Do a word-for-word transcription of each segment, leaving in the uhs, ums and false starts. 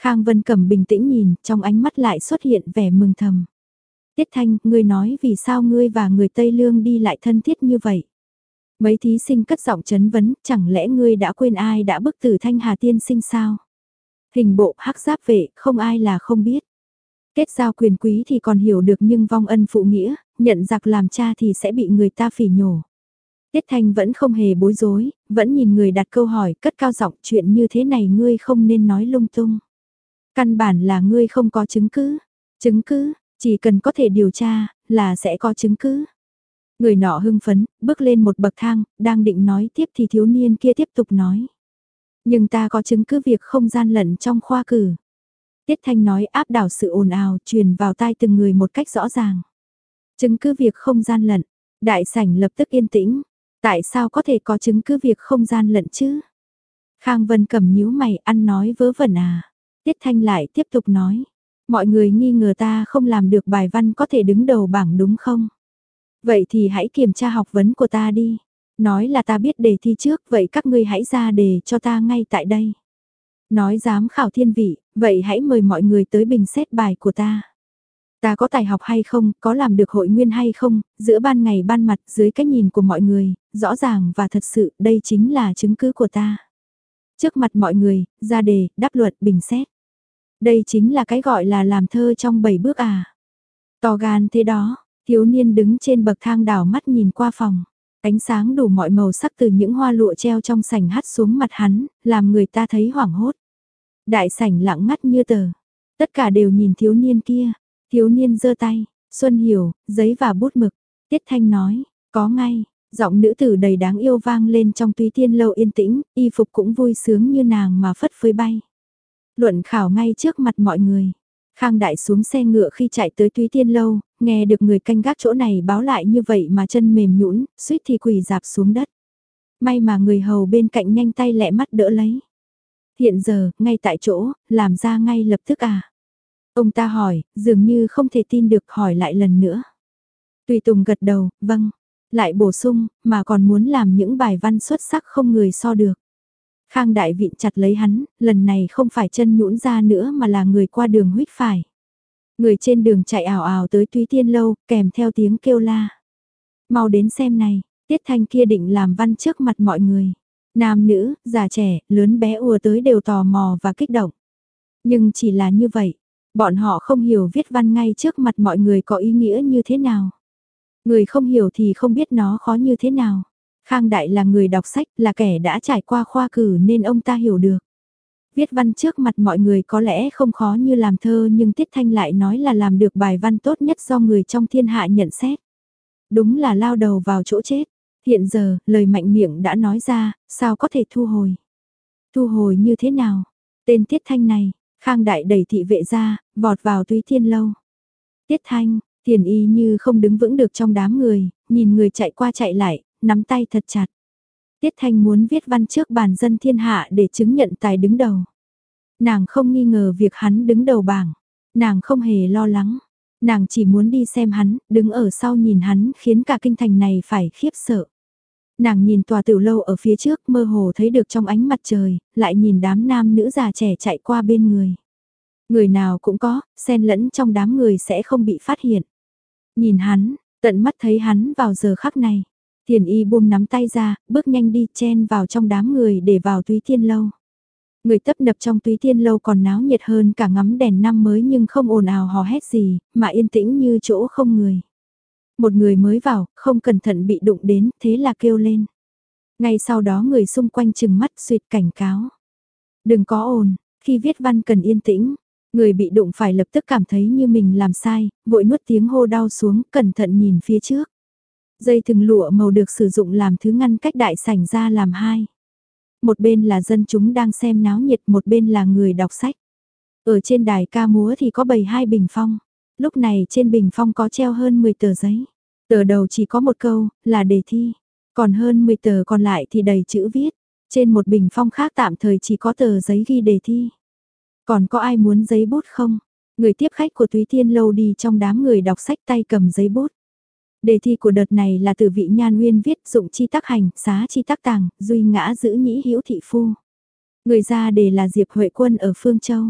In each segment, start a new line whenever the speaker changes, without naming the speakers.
Khang Vân Cẩm bình tĩnh nhìn, trong ánh mắt lại xuất hiện vẻ mừng thầm. Tiết Thanh, ngươi nói vì sao ngươi và người Tây Lương đi lại thân thiết như vậy? Mấy thí sinh cất giọng chấn vấn, chẳng lẽ ngươi đã quên ai đã bức tử Thanh Hà tiên sinh sao? Hình bộ hắc giáp vệ, không ai là không biết. Kết giao quyền quý thì còn hiểu được nhưng vong ân phụ nghĩa, nhận giặc làm cha thì sẽ bị người ta phỉ nhổ. Tiết Thanh vẫn không hề bối rối, vẫn nhìn người đặt câu hỏi, cất cao giọng, chuyện như thế này ngươi không nên nói lung tung. Căn bản là ngươi không có chứng cứ. Chứng cứ, chỉ cần có thể điều tra, là sẽ có chứng cứ. Người nọ hưng phấn, bước lên một bậc thang, đang định nói tiếp thì thiếu niên kia tiếp tục nói. Nhưng ta có chứng cứ việc không gian lận trong khoa cử. Tiết Thanh nói áp đảo sự ồn ào, truyền vào tai từng người một cách rõ ràng. Chứng cứ việc không gian lận, đại sảnh lập tức yên tĩnh. Tại sao có thể có chứng cứ việc không gian lận chứ? Khang Vân Cẩm nhíu mày, ăn nói vớ vẩn à. Tiết Thanh lại tiếp tục nói. Mọi người nghi ngờ ta không làm được bài văn có thể đứng đầu bảng đúng không? Vậy thì hãy kiểm tra học vấn của ta đi. Nói là ta biết đề thi trước, vậy các ngươi hãy ra đề cho ta ngay tại đây. Nói giám khảo thiên vị, vậy hãy mời mọi người tới bình xét bài của ta. Ta có tài học hay không, có làm được hội nguyên hay không, giữa ban ngày ban mặt dưới cái nhìn của mọi người, rõ ràng và thật sự đây chính là chứng cứ của ta. Trước mặt mọi người, ra đề, đáp luật, bình xét. Đây chính là cái gọi là làm thơ trong bảy bước à. To gan thế đó, thiếu niên đứng trên bậc thang đảo mắt nhìn qua phòng. Ánh sáng đủ mọi màu sắc từ những hoa lụa treo trong sảnh hắt xuống mặt hắn, làm người ta thấy hoảng hốt. Đại sảnh lặng ngắt như tờ. Tất cả đều nhìn thiếu niên kia. Thiếu niên giơ tay, Xuân Hiểu, giấy và bút mực. Tiết Thanh nói, có ngay. Giọng nữ tử đầy đáng yêu vang lên trong Túy Tiên Lâu yên tĩnh, y phục cũng vui sướng như nàng mà phất phới bay. Luận khảo ngay trước mặt mọi người. Khang Đại xuống xe ngựa khi chạy tới Túy Tiên Lâu, nghe được người canh gác chỗ này báo lại như vậy mà chân mềm nhũn, suýt thì quỳ dạp xuống đất. May mà người hầu bên cạnh nhanh tay lẹ mắt đỡ lấy. Hiện giờ, ngay tại chỗ, làm ra ngay lập tức à? Ông ta hỏi, dường như không thể tin được hỏi lại lần nữa. Tùy Tùng gật đầu, vâng. Lại bổ sung, mà còn muốn làm những bài văn xuất sắc không người so được. Khang Đại vịn chặt lấy hắn, lần này không phải chân nhũn ra nữa mà là người qua đường huých phải. Người trên đường chạy ảo ảo tới Túy Tiên Lâu, kèm theo tiếng kêu la. Mau đến xem này, Tiết Thanh kia định làm văn trước mặt mọi người. Nam nữ, già trẻ, lớn bé ùa tới đều tò mò và kích động. Nhưng chỉ là như vậy, bọn họ không hiểu viết văn ngay trước mặt mọi người có ý nghĩa như thế nào. Người không hiểu thì không biết nó khó như thế nào. Khang Đại là người đọc sách, là kẻ đã trải qua khoa cử nên ông ta hiểu được. Viết văn trước mặt mọi người có lẽ không khó như làm thơ nhưng Tiết Thanh lại nói là làm được bài văn tốt nhất do người trong thiên hạ nhận xét. Đúng là lao đầu vào chỗ chết. Hiện giờ, lời mạnh miệng đã nói ra, sao có thể thu hồi? Thu hồi như thế nào? Tên Tiết Thanh này, Khang Đại đẩy thị vệ ra, vọt vào Túy Tiên Lâu. Tiết Thanh, Tiền Y như không đứng vững được trong đám người, nhìn người chạy qua chạy lại, nắm tay thật chặt. Tiết Thanh muốn viết văn trước bàn dân thiên hạ để chứng nhận tài đứng đầu. Nàng không nghi ngờ việc hắn đứng đầu bảng. Nàng không hề lo lắng. Nàng chỉ muốn đi xem hắn, đứng ở sau nhìn hắn khiến cả kinh thành này phải khiếp sợ. Nàng nhìn tòa tiểu lâu ở phía trước mơ hồ thấy được trong ánh mặt trời, lại nhìn đám nam nữ già trẻ chạy qua bên người. Người nào cũng có, xen lẫn trong đám người sẽ không bị phát hiện. Nhìn hắn, tận mắt thấy hắn vào giờ khắc này. Tiền Y buông nắm tay ra, bước nhanh đi chen vào trong đám người để vào Túy Tiên Lâu. Người tấp nập trong Túy Tiên Lâu còn náo nhiệt hơn cả ngắm đèn năm mới nhưng không ồn ào hò hét gì, mà yên tĩnh như chỗ không người. Một người mới vào, không cẩn thận bị đụng đến, thế là kêu lên. Ngay sau đó người xung quanh chừng mắt suýt cảnh cáo. Đừng có ồn, khi viết văn cần yên tĩnh. Người bị đụng phải lập tức cảm thấy như mình làm sai, vội nuốt tiếng hô đau xuống, cẩn thận nhìn phía trước. Dây thừng lụa màu được sử dụng làm thứ ngăn cách đại sảnh ra làm hai. Một bên là dân chúng đang xem náo nhiệt, một bên là người đọc sách. Ở trên đài ca múa thì có bày hai bình phong. Lúc này trên bình phong có treo hơn mười tờ giấy. Tờ đầu chỉ có một câu, là đề thi. Còn hơn mười tờ còn lại thì đầy chữ viết. Trên một bình phong khác tạm thời chỉ có tờ giấy ghi đề thi. Còn có ai muốn giấy bút không? Người tiếp khách của Túy Tiên Lâu đi trong đám người đọc sách tay cầm giấy bút. Đề thi của đợt này là từ vị Nhan Uyên viết dụng chi tác hành, xá chi tác tàng, duy ngã giữ nhĩ hữu thị phu. Người ra đề là Diệp Huệ Quân ở Phương Châu.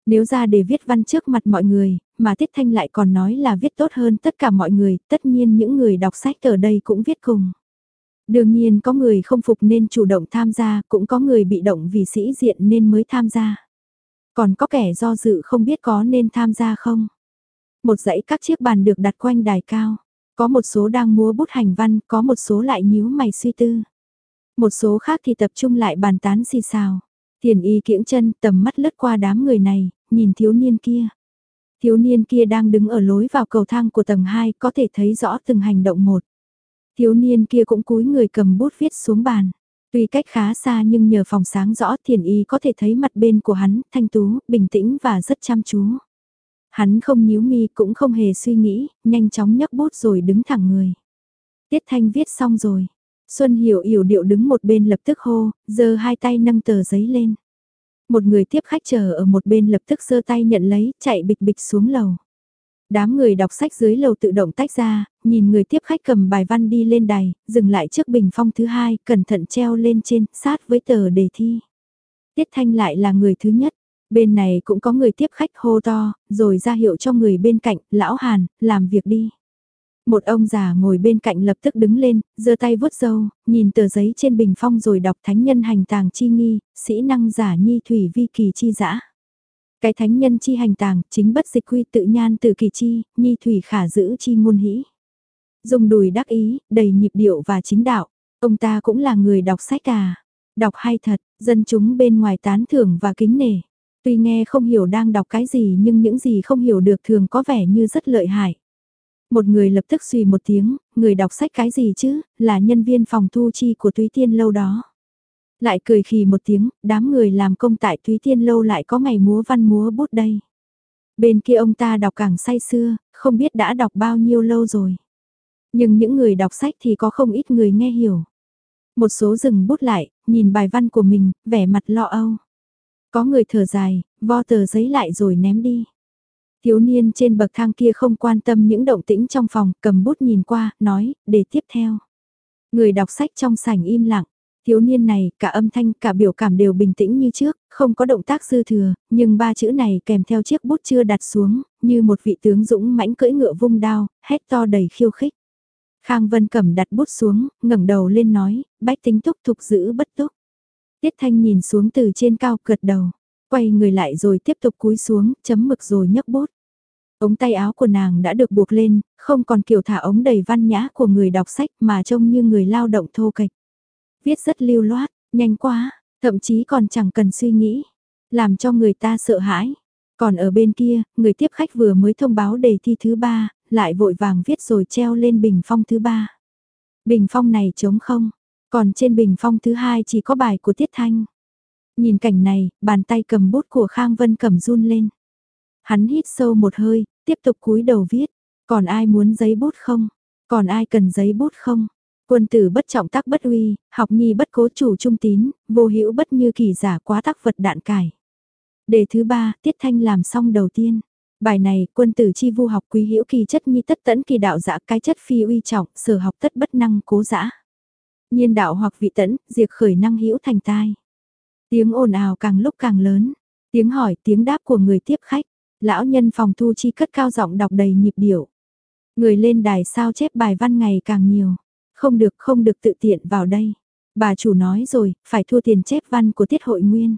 Nếu ra để viết văn trước mặt mọi người, mà Tiết Thanh lại còn nói là viết tốt hơn tất cả mọi người, tất nhiên những người đọc sách ở đây cũng viết cùng. Đương nhiên có người không phục nên chủ động tham gia, cũng có người bị động vì sĩ diện nên mới tham gia. Còn có kẻ do dự không biết có nên tham gia không. Một dãy các chiếc bàn được đặt quanh đài cao. Có một số đang múa bút hành văn, có một số lại nhíu mày suy tư. Một số khác thì tập trung lại bàn tán xì xào. Thiền y kiễng chân tầm mắt lướt qua đám người này, nhìn thiếu niên kia. Thiếu niên kia đang đứng ở lối vào cầu thang của tầng hai, có thể thấy rõ từng hành động một. Thiếu niên kia cũng cúi người cầm bút viết xuống bàn. Tuy cách khá xa nhưng nhờ phòng sáng rõ thiền y có thể thấy mặt bên của hắn, thanh tú, bình tĩnh và rất chăm chú. Hắn không nhíu mi cũng không hề suy nghĩ, nhanh chóng nhấc bút rồi đứng thẳng người. Tiết Thanh viết xong rồi. Xuân Hiểu yểu điệu đứng một bên lập tức hô, giơ hai tay nâng tờ giấy lên. Một người tiếp khách chờ ở một bên lập tức giơ tay nhận lấy, chạy bịch bịch xuống lầu. Đám người đọc sách dưới lầu tự động tách ra, nhìn người tiếp khách cầm bài văn đi lên đài, dừng lại trước bình phong thứ hai, cẩn thận treo lên trên, sát với tờ đề thi. Tiết Thanh lại là người thứ nhất. Bên này cũng có người tiếp khách hô to, rồi ra hiệu cho người bên cạnh, lão Hàn, làm việc đi. Một ông già ngồi bên cạnh lập tức đứng lên, giơ tay vuốt râu, nhìn tờ giấy trên bình phong rồi đọc thánh nhân hành tàng chi nghi, sĩ năng giả nhi thủy vi kỳ chi dã. Cái thánh nhân chi hành tàng, chính bất dịch quy tự nhan từ kỳ chi, nhi thủy khả giữ chi ngôn hĩ. Dùng đùi đắc ý, đầy nhịp điệu và chính đạo. Ông ta cũng là người đọc sách à. Đọc hay thật, dân chúng bên ngoài tán thưởng và kính nể. Tuy nghe không hiểu đang đọc cái gì nhưng những gì không hiểu được thường có vẻ như rất lợi hại. Một người lập tức suy một tiếng, người đọc sách cái gì chứ, là nhân viên phòng thu chi của Túy Tiên Lâu đó. Lại cười khì một tiếng, đám người làm công tại Túy Tiên Lâu lại có ngày múa văn múa bút đây. Bên kia ông ta đọc càng say sưa, không biết đã đọc bao nhiêu lâu rồi. Nhưng những người đọc sách thì có không ít người nghe hiểu. Một số dừng bút lại, nhìn bài văn của mình, vẻ mặt lo âu. Có người thở dài, vo tờ giấy lại rồi ném đi. Thiếu niên trên bậc thang kia không quan tâm những động tĩnh trong phòng, cầm bút nhìn qua, nói, để tiếp theo. Người đọc sách trong sảnh im lặng. Thiếu niên này, cả âm thanh, cả biểu cảm đều bình tĩnh như trước, không có động tác dư thừa, nhưng ba chữ này kèm theo chiếc bút chưa đặt xuống, như một vị tướng dũng mãnh cưỡi ngựa vung đao, hét to đầy khiêu khích. Khang Vân Cẩm đặt bút xuống, ngẩng đầu lên nói, bách tính túc thục giữ bất túc. Tiết Thanh nhìn xuống từ trên cao gật đầu, quay người lại rồi tiếp tục cúi xuống, chấm mực rồi nhấc bút. Ống tay áo của nàng đã được buộc lên, không còn kiểu thả ống đầy văn nhã của người đọc sách mà trông như người lao động thô kệch. Viết rất lưu loát, nhanh quá, thậm chí còn chẳng cần suy nghĩ, làm cho người ta sợ hãi. Còn ở bên kia, người tiếp khách vừa mới thông báo đề thi thứ ba, lại vội vàng viết rồi treo lên bình phong thứ ba. Bình phong này trống không, còn trên bình phong thứ hai chỉ có bài của Tiết Thanh. Nhìn cảnh này, bàn tay cầm bút của Khang Vân Cẩm run lên. Hắn hít sâu một hơi, tiếp tục cúi đầu viết. Còn ai muốn giấy bút không? Còn ai cần giấy bút không? Quân tử bất trọng tác bất uy, học nhi bất cố chủ trung tín, vô hữu bất như kỳ giả quá tác vật đạn cải. Đề thứ ba, Tiết Thanh làm xong đầu tiên. Bài này, quân tử chi vu học quý hữu kỳ chất nhi tất tẫn kỳ đạo dã cái chất phi uy trọng, sở học tất bất năng cố dã. Nhiên đạo hoặc vị tẫn, diệt khởi năng hữu thành tai. Tiếng ồn ào càng lúc càng lớn, tiếng hỏi, tiếng đáp của người tiếp khách. Lão nhân phòng thu chi cất cao giọng đọc đầy nhịp điệu. Người lên đài sao chép bài văn ngày càng nhiều. Không được không được tự tiện vào đây. Bà chủ nói rồi, phải thua tiền chép văn của tiết hội nguyên.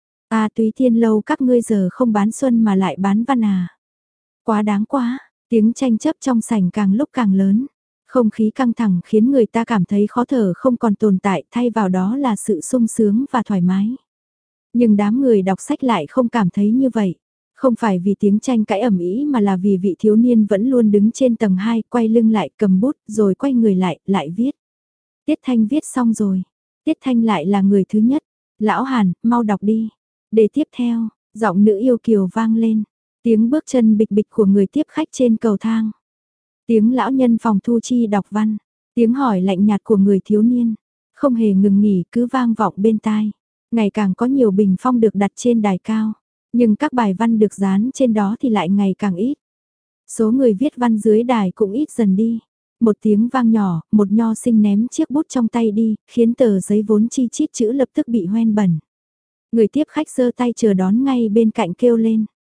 À Túy Tiên Lâu các ngươi giờ không bán xuân mà lại bán văn à. Quá đáng quá, tiếng tranh chấp trong sảnh càng lúc càng lớn. Không khí căng thẳng khiến người ta cảm thấy khó thở không còn tồn tại, thay vào đó là sự sung sướng và thoải mái. Nhưng đám người đọc sách lại không cảm thấy như vậy. Không phải vì tiếng tranh cãi ầm ĩ mà là vì vị thiếu niên vẫn luôn đứng trên tầng hai, quay lưng lại cầm bút, rồi quay người lại, lại viết. Tiết Thanh viết xong rồi. Tiết Thanh lại là người thứ nhất. Lão Hàn, mau đọc đi. Để tiếp theo, giọng nữ yêu kiều vang lên. Tiếng bước chân bịch bịch của người tiếp khách trên cầu thang. Tiếng lão nhân phòng thu chi đọc văn. Tiếng hỏi lạnh nhạt của người thiếu niên. Không hề ngừng nghỉ cứ vang vọng bên tai. Ngày càng có nhiều bình phong được đặt trên đài cao. Nhưng các bài văn được dán trên đó thì lại ngày càng ít. Số người viết văn dưới đài cũng ít dần đi. Một tiếng vang nhỏ, một nho sinh ném chiếc bút trong tay đi, khiến tờ giấy vốn chi chít chữ lập tức bị hoen bẩn. Người tiếp khách giơ tay chờ đón ngay bên cạnh kêu lên.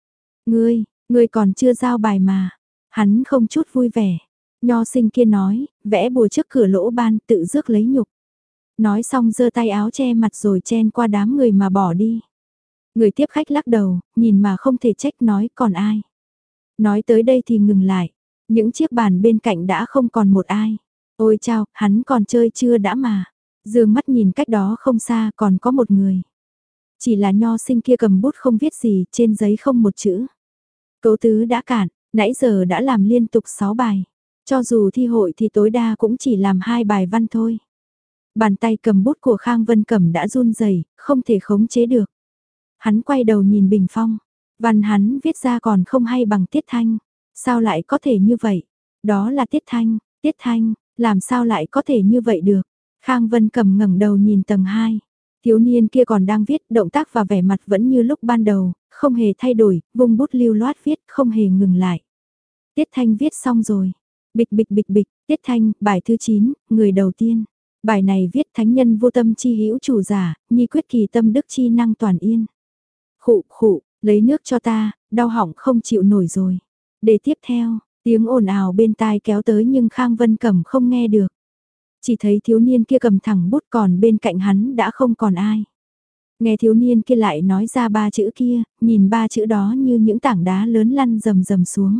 Ngươi, ngươi còn chưa giao bài mà. Hắn không chút vui vẻ. Nho sinh kia nói, vẽ bùa trước cửa lỗ ban tự rước lấy nhục. Nói xong giơ tay áo che mặt rồi chen qua đám người mà bỏ đi. Người tiếp khách lắc đầu, nhìn mà không thể trách nói còn ai. Nói tới đây thì ngừng lại. Những chiếc bàn bên cạnh đã không còn một ai. Ôi chao, hắn còn chơi chưa đã mà. Dương mắt nhìn cách đó không xa còn có một người. Chỉ là nho sinh kia cầm bút không viết gì, trên giấy không một chữ. Cấu tứ đã cạn, nãy giờ đã làm liên tục sáu bài. Cho dù thi hội thì tối đa cũng chỉ làm hai bài văn thôi. Bàn tay cầm bút của Khang Vân Cẩm đã run rẩy, không thể khống chế được. Hắn quay đầu nhìn Bình Phong, văn hắn viết ra còn không hay bằng Tiết Thanh. Sao lại có thể như vậy? Đó là Tiết Thanh, Tiết Thanh, làm sao lại có thể như vậy được? Khang Vân Cẩm ngẩng đầu nhìn tầng hai. Thiếu niên kia còn đang viết, động tác và vẻ mặt vẫn như lúc ban đầu, không hề thay đổi, vung bút lưu loát viết, không hề ngừng lại. Tiết Thanh viết xong rồi. Bịch bịch bịch bịch, Tiết Thanh, bài thứ chín, người đầu tiên. Bài này viết thánh nhân vô tâm chi hữu chủ giả, nhi quyết kỳ tâm đức chi năng toàn yên. Khụ khụ, lấy nước cho ta, đau họng không chịu nổi rồi. Để tiếp theo, tiếng ồn ào bên tai kéo tới nhưng Khang Vân Cẩm không nghe được. Chỉ thấy thiếu niên kia cầm thẳng bút còn bên cạnh hắn đã không còn ai. Nghe thiếu niên kia lại nói ra ba chữ kia, nhìn ba chữ đó như những tảng đá lớn lăn rầm rầm xuống.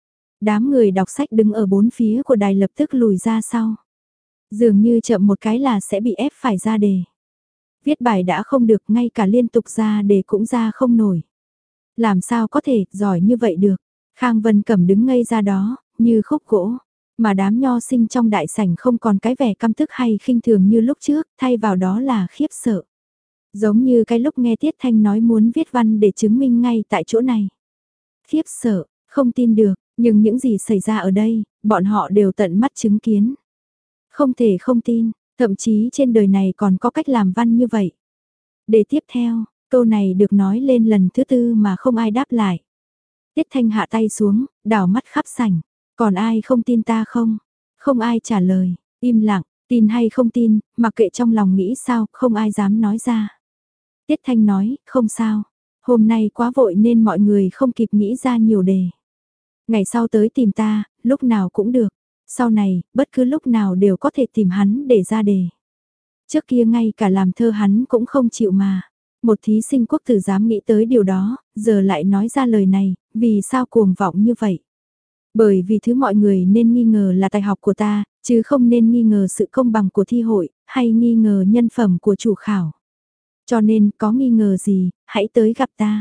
Đám người đọc sách đứng ở bốn phía của đài lập tức lùi ra sau. Dường như chậm một cái là sẽ bị ép phải ra đề. Viết bài đã không được, ngay cả liên tục ra đề cũng ra không nổi. Làm sao có thể, giỏi như vậy được. Khang Vân Cẩm đứng ngây ra đó, như khúc gỗ. Mà đám nho sinh trong đại sảnh không còn cái vẻ căm tức hay khinh thường như lúc trước, thay vào đó là khiếp sợ. Giống như cái lúc nghe Tiết Thanh nói muốn viết văn để chứng minh ngay tại chỗ này. Khiếp sợ, không tin được, nhưng những gì xảy ra ở đây, bọn họ đều tận mắt chứng kiến. Không thể không tin, thậm chí trên đời này còn có cách làm văn như vậy. Để tiếp theo, câu này được nói lên lần thứ tư mà không ai đáp lại. Tiết Thanh hạ tay xuống, đảo mắt khắp sảnh. Còn ai không tin ta không? Không ai trả lời, im lặng, tin hay không tin, mặc kệ trong lòng nghĩ sao, không ai dám nói ra. Tiết Thanh nói, không sao. Hôm nay quá vội nên mọi người không kịp nghĩ ra nhiều đề. Ngày sau tới tìm ta, lúc nào cũng được. Sau này, bất cứ lúc nào đều có thể tìm hắn để ra đề. Trước kia ngay cả làm thơ hắn cũng không chịu mà. Một thí sinh quốc tử dám nghĩ tới điều đó, giờ lại nói ra lời này, vì sao cuồng vọng như vậy? Bởi vì thứ mọi người nên nghi ngờ là tài học của ta, chứ không nên nghi ngờ sự công bằng của thi hội, hay nghi ngờ nhân phẩm của chủ khảo. Cho nên có nghi ngờ gì, hãy tới gặp ta.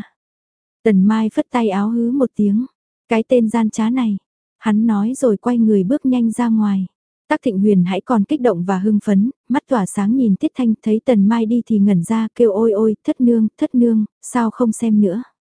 Tần Mai phất tay áo hứ một tiếng. Cái tên gian trá này. Hắn nói rồi quay người bước nhanh ra ngoài. Tắc Thịnh Huyền hãy còn kích động và hưng phấn, mắt tỏa sáng nhìn Tiết Thanh thấy Tần Mai đi thì ngẩn ra kêu ôi ôi, thất nương, thất nương, sao không xem nữa.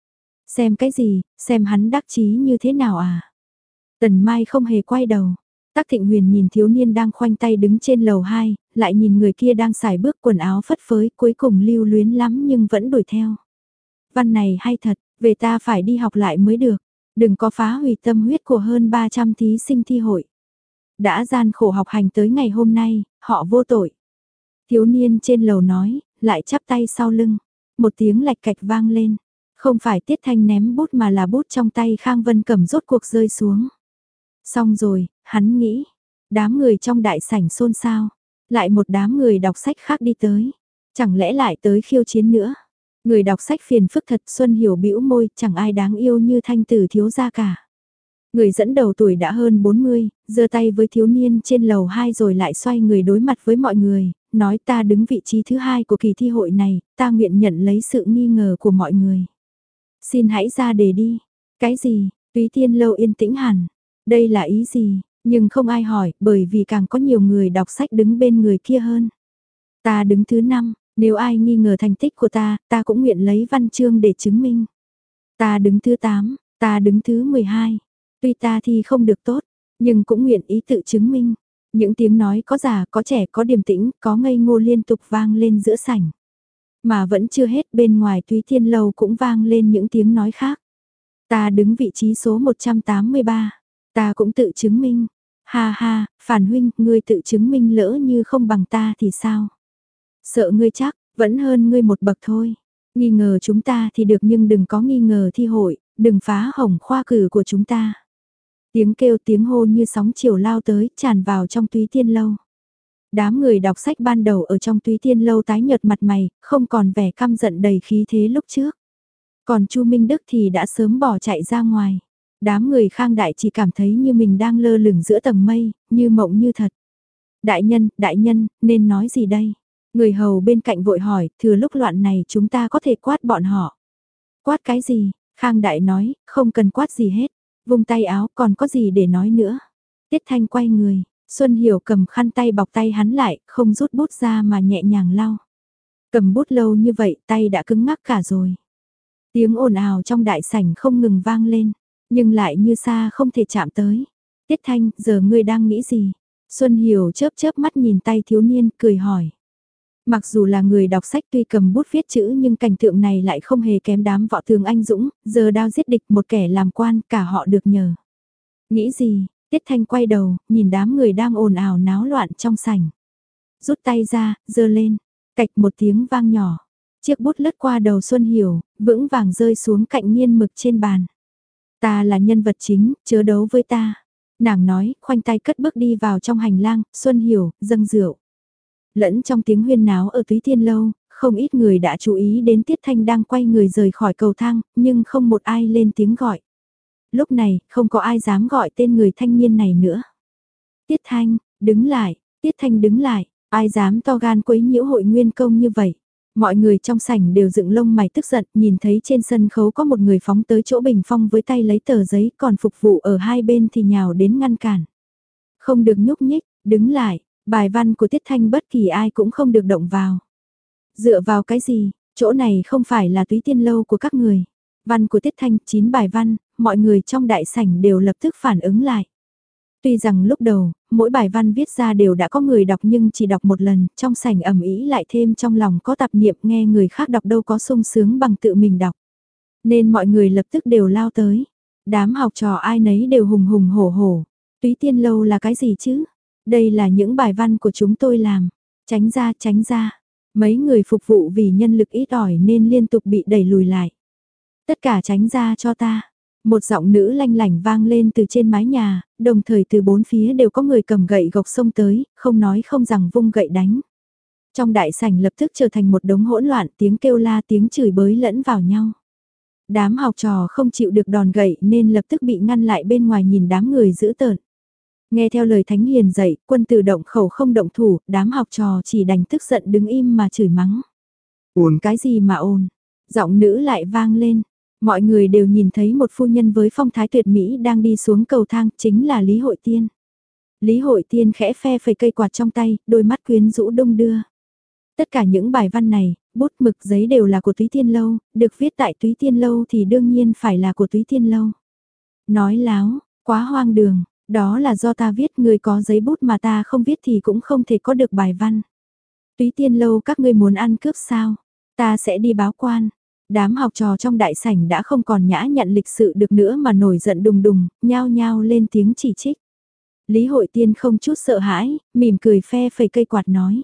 Xem cái gì, xem hắn đắc chí như thế nào à. Tần Mai không hề quay đầu. Tắc Thịnh Huyền nhìn thiếu niên đang khoanh tay đứng trên lầu hai, lại nhìn người kia đang xài bước quần áo phất phới cuối cùng lưu luyến lắm nhưng vẫn đuổi theo. Văn này hay thật, về ta phải đi học lại mới được. Đừng có phá hủy tâm huyết của hơn ba trăm thí sinh thi hội. Đã gian khổ học hành tới ngày hôm nay, họ vô tội. Thiếu niên trên lầu nói, lại chắp tay sau lưng. Một tiếng lạch cạch vang lên. Không phải Tiết Thanh ném bút mà là bút trong tay Khang Vân Cẩm rốt cuộc rơi xuống. Xong rồi, hắn nghĩ. Đám người trong đại sảnh xôn xao. Lại một đám người đọc sách khác đi tới. Chẳng lẽ lại tới khiêu chiến nữa. Người đọc sách phiền phức thật, Xuân Hiểu bĩu môi, chẳng ai đáng yêu như Thanh tử thiếu gia cả. Người dẫn đầu tuổi đã hơn bốn mươi, giơ tay với thiếu niên trên lầu hai rồi lại xoay người đối mặt với mọi người, nói ta đứng vị trí thứ hai của kỳ thi hội này, ta nguyện nhận lấy sự nghi ngờ của mọi người. Xin hãy ra đề đi. Cái gì? Túy Tiên Lâu yên tĩnh hẳn. Đây là ý gì? Nhưng không ai hỏi, bởi vì càng có nhiều người đọc sách đứng bên người kia hơn. Ta đứng thứ năm, nếu ai nghi ngờ thành tích của ta, ta cũng nguyện lấy văn chương để chứng minh. Ta đứng thứ tám, ta đứng thứ mười hai. Tuy ta thi không được tốt, nhưng cũng nguyện ý tự chứng minh. Những tiếng nói có già, có trẻ, có điềm tĩnh, có ngây ngô liên tục vang lên giữa sảnh. Mà vẫn chưa hết, bên ngoài Túy Tiên Lâu cũng vang lên những tiếng nói khác. Ta đứng vị trí số một trăm tám mươi ba. Ta cũng tự chứng minh. Ha ha, Phản huynh, ngươi tự chứng minh lỡ như không bằng ta thì sao? Sợ ngươi chắc, vẫn hơn ngươi một bậc thôi. Nghi ngờ chúng ta thì được nhưng đừng có nghi ngờ thi hội, đừng phá hỏng khoa cử của chúng ta. Tiếng kêu tiếng hô như sóng chiều lao tới, tràn vào trong Túy Tiên Lâu. Đám người đọc sách ban đầu ở trong Túy Tiên Lâu tái nhợt mặt mày, không còn vẻ căm giận đầy khí thế lúc trước. Còn Chu Minh Đức thì đã sớm bỏ chạy ra ngoài. Đám người Khang Đại chỉ cảm thấy như mình đang lơ lửng giữa tầng mây, như mộng như thật. Đại nhân, đại nhân, nên nói gì đây? Người hầu bên cạnh vội hỏi, thừa lúc loạn này chúng ta có thể quát bọn họ. Quát cái gì? Khang Đại nói, không cần quát gì hết. Vung tay áo còn có gì để nói nữa. Tiết Thanh quay người, Xuân Hiểu cầm khăn tay bọc tay hắn lại, không rút bút ra mà nhẹ nhàng lau. Cầm bút lâu như vậy tay đã cứng ngắc cả rồi. Tiếng ồn ào trong đại sảnh không ngừng vang lên, nhưng lại như xa không thể chạm tới. Tiết Thanh, giờ ngươi đang nghĩ gì? Xuân Hiểu chớp chớp mắt nhìn tay thiếu niên, cười hỏi. Mặc dù là người đọc sách tuy cầm bút viết chữ nhưng cảnh tượng này lại không hề kém đám võ tướng anh dũng, giờ đao giết địch một kẻ làm quan, cả họ được nhờ. Nghĩ gì? Tiết Thanh quay đầu, nhìn đám người đang ồn ào náo loạn trong sảnh. Rút tay ra, giơ lên, cạch một tiếng vang nhỏ. Chiếc bút lướt qua đầu Xuân Hiểu, vững vàng rơi xuống cạnh nghiên mực trên bàn. Ta là nhân vật chính, chớ đấu với ta. Nàng nói, khoanh tay cất bước đi vào trong hành lang, Xuân Hiểu, dâng rượu. Lẫn trong tiếng huyên náo ở Túy Tiên Lâu, không ít người đã chú ý đến Tiết Thanh đang quay người rời khỏi cầu thang, nhưng không một ai lên tiếng gọi. Lúc này, không có ai dám gọi tên người thanh niên này nữa. Tiết Thanh, đứng lại, Tiết Thanh đứng lại, ai dám to gan quấy nhiễu hội nguyên công như vậy. Mọi người trong sảnh đều dựng lông mày tức giận, nhìn thấy trên sân khấu có một người phóng tới chỗ bình phong với tay lấy tờ giấy, còn phục vụ ở hai bên thì nhào đến ngăn cản. Không được nhúc nhích, đứng lại, bài văn của Tiết Thanh bất kỳ ai cũng không được động vào. Dựa vào cái gì, chỗ này không phải là Túy Tiên Lâu của các người. Văn của Tiết Thanh, chín bài văn, mọi người trong đại sảnh đều lập tức phản ứng lại. Tuy rằng lúc đầu, mỗi bài văn viết ra đều đã có người đọc nhưng chỉ đọc một lần, trong sảnh ầm ĩ lại thêm trong lòng có tạp niệm nghe người khác đọc đâu có sung sướng bằng tự mình đọc. Nên mọi người lập tức đều lao tới. Đám học trò ai nấy đều hùng hùng hổ hổ. Túy Tiên Lâu là cái gì chứ? Đây là những bài văn của chúng tôi làm. Tránh ra, tránh ra. Mấy người phục vụ vì nhân lực ít ỏi nên liên tục bị đẩy lùi lại. Tất cả tránh ra cho ta. Một giọng nữ lanh lảnh vang lên từ trên mái nhà, đồng thời từ bốn phía đều có người cầm gậy gộc xông tới, không nói không rằng vung gậy đánh. Trong đại sảnh lập tức trở thành một đống hỗn loạn, tiếng kêu la tiếng chửi bới lẫn vào nhau. Đám học trò không chịu được đòn gậy nên lập tức bị ngăn lại bên ngoài nhìn đám người dữ tợn. Nghe theo lời Thánh Hiền dạy, quân tử động khẩu không động thủ, đám học trò chỉ đành tức giận đứng im mà chửi mắng. Ồn cái gì mà ồn? Giọng nữ lại vang lên. Mọi người đều nhìn thấy một phu nhân với phong thái tuyệt mỹ đang đi xuống cầu thang, chính là Lý Hội Tiên. Lý Hội Tiên khẽ phe phẩy cây quạt trong tay, đôi mắt quyến rũ đung đưa. Tất cả những bài văn này, bút mực giấy đều là của Túy Tiên Lâu, được viết tại Túy Tiên Lâu thì đương nhiên phải là của Túy Tiên Lâu. Nói láo, quá hoang đường, đó là do ta viết, người có giấy bút mà ta không viết thì cũng không thể có được bài văn. Túy Tiên Lâu các ngươi muốn ăn cướp sao? Ta sẽ đi báo quan. Đám học trò trong đại sảnh đã không còn nhã nhặn lịch sự được nữa mà nổi giận đùng đùng, nhao nhao lên tiếng chỉ trích. Lý Hội Tiên không chút sợ hãi, mỉm cười phe phẩy cây quạt nói.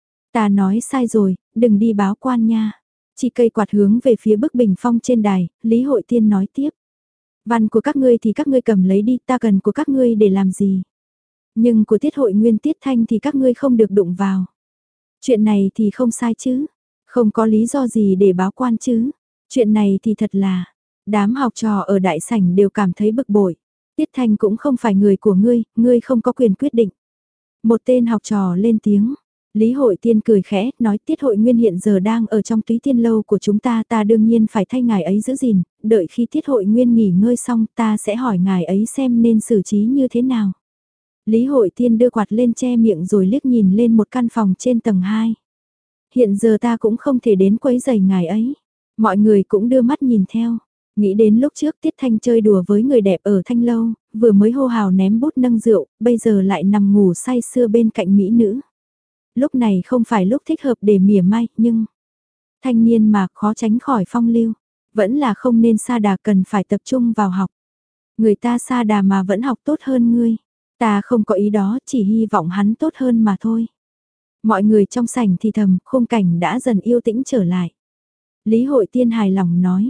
Ta nói sai rồi, đừng đi báo quan nha. Chỉ cây quạt hướng về phía bức bình phong trên đài, Lý Hội Tiên nói tiếp. Văn của các ngươi thì các ngươi cầm lấy đi, ta cần của các ngươi để làm gì. Nhưng của Tiết Hội Nguyên Tiết Thanh thì các ngươi không được đụng vào. Chuyện này thì không sai chứ. Không có lý do gì để báo quan chứ. Chuyện này thì thật là, đám học trò ở đại sảnh đều cảm thấy bực bội. Tiết Thanh cũng không phải người của ngươi, ngươi không có quyền quyết định. Một tên học trò lên tiếng. Lý Hội Tiên cười khẽ, nói Tiết Hội Nguyên hiện giờ đang ở trong Túy Tiên Lâu của chúng ta, ta đương nhiên phải thay ngài ấy giữ gìn, đợi khi Tiết Hội Nguyên nghỉ ngơi xong ta sẽ hỏi ngài ấy xem nên xử trí như thế nào. Lý Hội Tiên đưa quạt lên che miệng rồi liếc nhìn lên một căn phòng trên tầng hai. Hiện giờ ta cũng không thể đến quấy rầy ngài ấy. Mọi người cũng đưa mắt nhìn theo. Nghĩ đến lúc trước Tiết Thanh chơi đùa với người đẹp ở Thanh Lâu, vừa mới hô hào ném bút nâng rượu, bây giờ lại nằm ngủ say sưa bên cạnh mỹ nữ. Lúc này không phải lúc thích hợp để mỉa mai, nhưng thanh niên mà khó tránh khỏi phong lưu. Vẫn là không nên sa đà, cần phải tập trung vào học. Người ta sa đà mà vẫn học tốt hơn ngươi. Ta không có ý đó, chỉ hy vọng hắn tốt hơn mà thôi. Mọi người trong sảnh thì thầm, khung cảnh đã dần yêu tĩnh trở lại. Lý Hội Tiên hài lòng nói,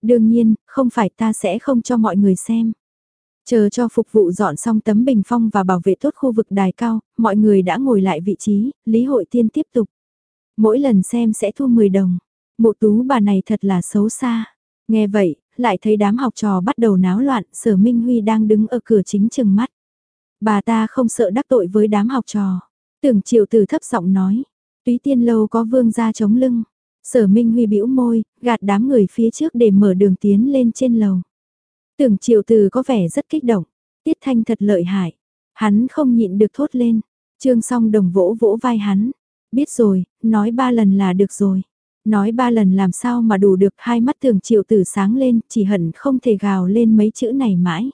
Đương nhiên, không phải ta sẽ không cho mọi người xem. Chờ cho phục vụ dọn xong tấm bình phong và bảo vệ tốt khu vực đài cao, mọi người đã ngồi lại vị trí, Lý Hội Tiên tiếp tục. Mỗi lần xem sẽ thu mười đồng. Mụ Tú bà này thật là xấu xa. Nghe vậy, lại thấy đám học trò bắt đầu náo loạn, Sở Minh Huy đang đứng ở cửa chính chừng mắt. Bà ta không sợ đắc tội với đám học trò. Tưởng Triệu Tử thấp giọng nói, Túy Tiên lâu có vương gia chống lưng. Sở Minh Huy bĩu môi, gạt đám người phía trước để mở đường tiến lên trên lầu. Tưởng Triệu Tử có vẻ rất kích động, Tiết Thanh thật lợi hại. Hắn không nhịn được thốt lên. Trương Song Đồng vỗ vỗ vai hắn. Biết rồi, nói ba lần là được rồi. Nói ba lần làm sao mà đủ được, hai mắt Tưởng Triệu Tử sáng lên, chỉ hận không thể gào lên mấy chữ này mãi.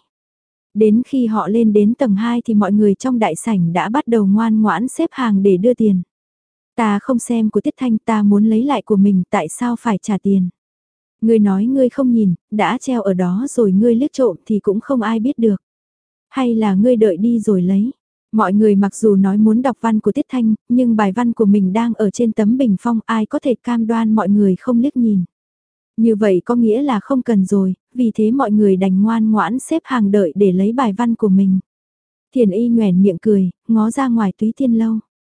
Đến khi họ lên đến tầng hai thì mọi người trong đại sảnh đã bắt đầu ngoan ngoãn xếp hàng để đưa tiền. Ta không xem của Tiết Thanh, ta muốn lấy lại của mình, tại sao phải trả tiền? Ngươi nói ngươi không nhìn, đã treo ở đó rồi ngươi liếc trộm thì cũng không ai biết được. Hay là ngươi đợi đi rồi lấy? Mọi người mặc dù nói muốn đọc văn của Tiết Thanh, nhưng bài văn của mình đang ở trên tấm bình phong, ai có thể cam đoan mọi người không liếc nhìn. Như vậy có nghĩa là không cần rồi, vì thế mọi người đành ngoan ngoãn xếp hàng đợi để lấy bài văn của mình. Thiền Y nhoẻn miệng cười, ngó ra ngoài Túy Tiên lâu.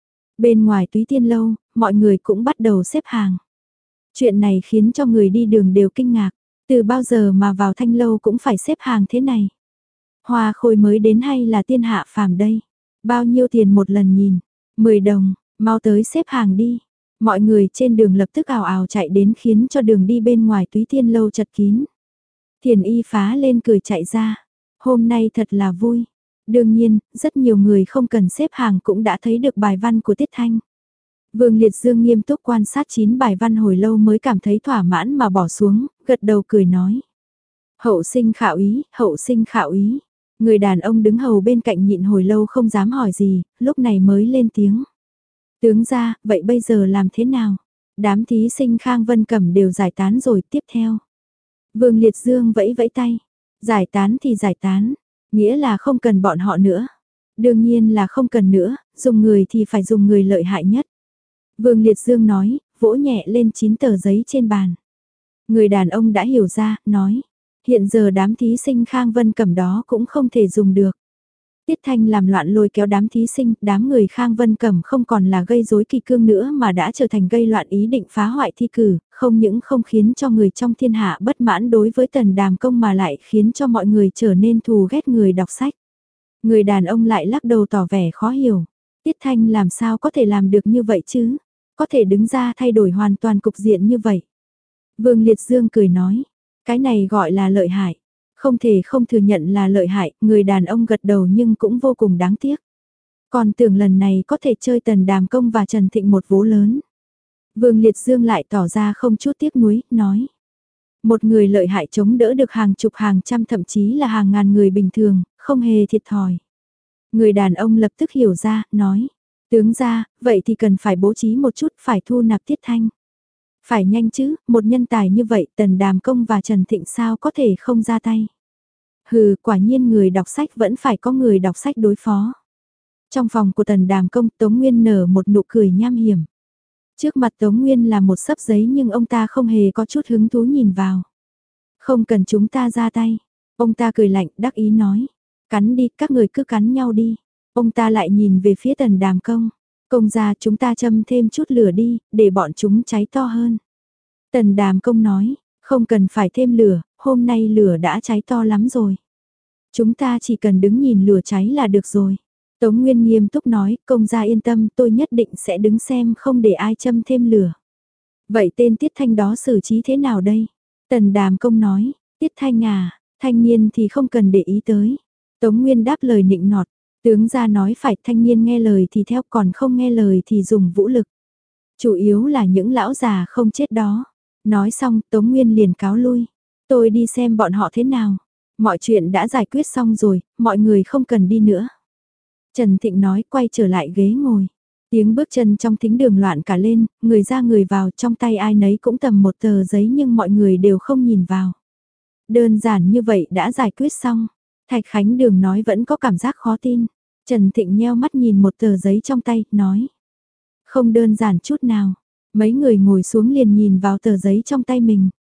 Bên ngoài Túy Tiên lâu, mọi người cũng bắt đầu xếp hàng. Chuyện này khiến cho người đi đường đều kinh ngạc, từ bao giờ mà vào Thanh lâu cũng phải xếp hàng thế này. Hoa Khôi mới đến hay là tiên hạ phàm đây? Bao nhiêu tiền một lần nhìn? mười đồng, mau tới xếp hàng đi. Mọi người trên đường lập tức ào ào chạy đến khiến cho đường đi bên ngoài Túy Tiên lâu chật kín. Thiền Y phá lên cười chạy ra. Hôm nay thật là vui. Đương nhiên, rất nhiều người không cần xếp hàng cũng đã thấy được bài văn của Tiết Thanh. Vương Liệt Dương nghiêm túc quan sát chín bài văn hồi lâu mới cảm thấy thỏa mãn mà bỏ xuống, gật đầu cười nói. Hậu sinh khảo ý, hậu sinh khảo ý. Người đàn ông đứng hầu bên cạnh nhịn hồi lâu không dám hỏi gì, lúc này mới lên tiếng. Tướng ra, vậy bây giờ làm thế nào? Đám thí sinh Khang Vân Cẩm đều giải tán rồi, tiếp theo. Vương Liệt Dương vẫy vẫy tay. Giải tán thì giải tán, nghĩa là không cần bọn họ nữa. Đương nhiên là không cần nữa, dùng người thì phải dùng người lợi hại nhất. Vương Liệt Dương nói, vỗ nhẹ lên chín tờ giấy trên bàn. Người đàn ông đã hiểu ra, nói. Hiện giờ đám thí sinh Khang Vân Cẩm đó cũng không thể dùng được. Tiết Thanh làm loạn lôi kéo đám thí sinh, đám người Khang Vân Cẩm không còn là gây rối kỳ cương nữa mà đã trở thành gây loạn ý định phá hoại thi cử, không những không khiến cho người trong thiên hạ bất mãn đối với Tần Đàm Công mà lại khiến cho mọi người trở nên thù ghét người đọc sách. Người đàn ông lại lắc đầu tỏ vẻ khó hiểu. Tiết Thanh làm sao có thể làm được như vậy chứ? Có thể đứng ra thay đổi hoàn toàn cục diện như vậy. Vương Liệt Dương cười nói, cái này gọi là lợi hại. Không thể không thừa nhận là lợi hại, người đàn ông gật đầu nhưng cũng vô cùng đáng tiếc. Còn tưởng lần này có thể chơi Tần Đàm Công và Trần Thịnh một vố lớn. Vương Liệt Dương lại tỏ ra không chút tiếc nuối, nói. Một người lợi hại chống đỡ được hàng chục hàng trăm thậm chí là hàng ngàn người bình thường, không hề thiệt thòi. Người đàn ông lập tức hiểu ra, nói. Tướng ra, vậy thì cần phải bố trí một chút, phải thu nạp Tiết Thanh. Phải nhanh chứ, một nhân tài như vậy Tần Đàm Công và Trần Thịnh sao có thể không ra tay. Hừ, quả nhiên người đọc sách vẫn phải có người đọc sách đối phó. Trong phòng của Tần Đàm Công, Tống Nguyên nở một nụ cười nham hiểm. Trước mặt Tống Nguyên là một sấp giấy nhưng ông ta không hề có chút hứng thú nhìn vào. Không cần chúng ta ra tay. Ông ta cười lạnh, đắc ý nói. Cắn đi, các người cứ cắn nhau đi. Ông ta lại nhìn về phía Tần Đàm Công. Công gia chúng ta châm thêm chút lửa đi, để bọn chúng cháy to hơn. Tần Đàm Công nói, không cần phải thêm lửa, hôm nay lửa đã cháy to lắm rồi. Chúng ta chỉ cần đứng nhìn lửa cháy là được rồi. Tống Nguyên nghiêm túc nói, công gia yên tâm, tôi nhất định sẽ đứng xem không để ai châm thêm lửa. Vậy tên Tiết Thanh đó xử trí thế nào đây? Tần Đàm Công nói, Tiết Thanh à, thanh niên thì không cần để ý tới. Tống Nguyên đáp lời nịnh nọt. Tướng gia nói phải thanh niên nghe lời thì theo, còn không nghe lời thì dùng vũ lực. Chủ yếu là những lão già không chết đó. Nói xong Tống Nguyên liền cáo lui. Tôi đi xem bọn họ thế nào. Mọi chuyện đã giải quyết xong rồi, mọi người không cần đi nữa. Trần Thịnh nói quay trở lại ghế ngồi. Tiếng bước chân trong thính đường loạn cả lên, người ra người vào, trong tay ai nấy cũng tầm một tờ giấy nhưng mọi người đều không nhìn vào. Đơn giản như vậy đã giải quyết xong. Thạch Khánh Đường nói vẫn có cảm giác khó tin. Trần Thịnh nheo mắt nhìn một tờ giấy trong tay, nói. Không đơn giản chút nào. Mấy người ngồi xuống liền nhìn vào tờ giấy trong tay mình.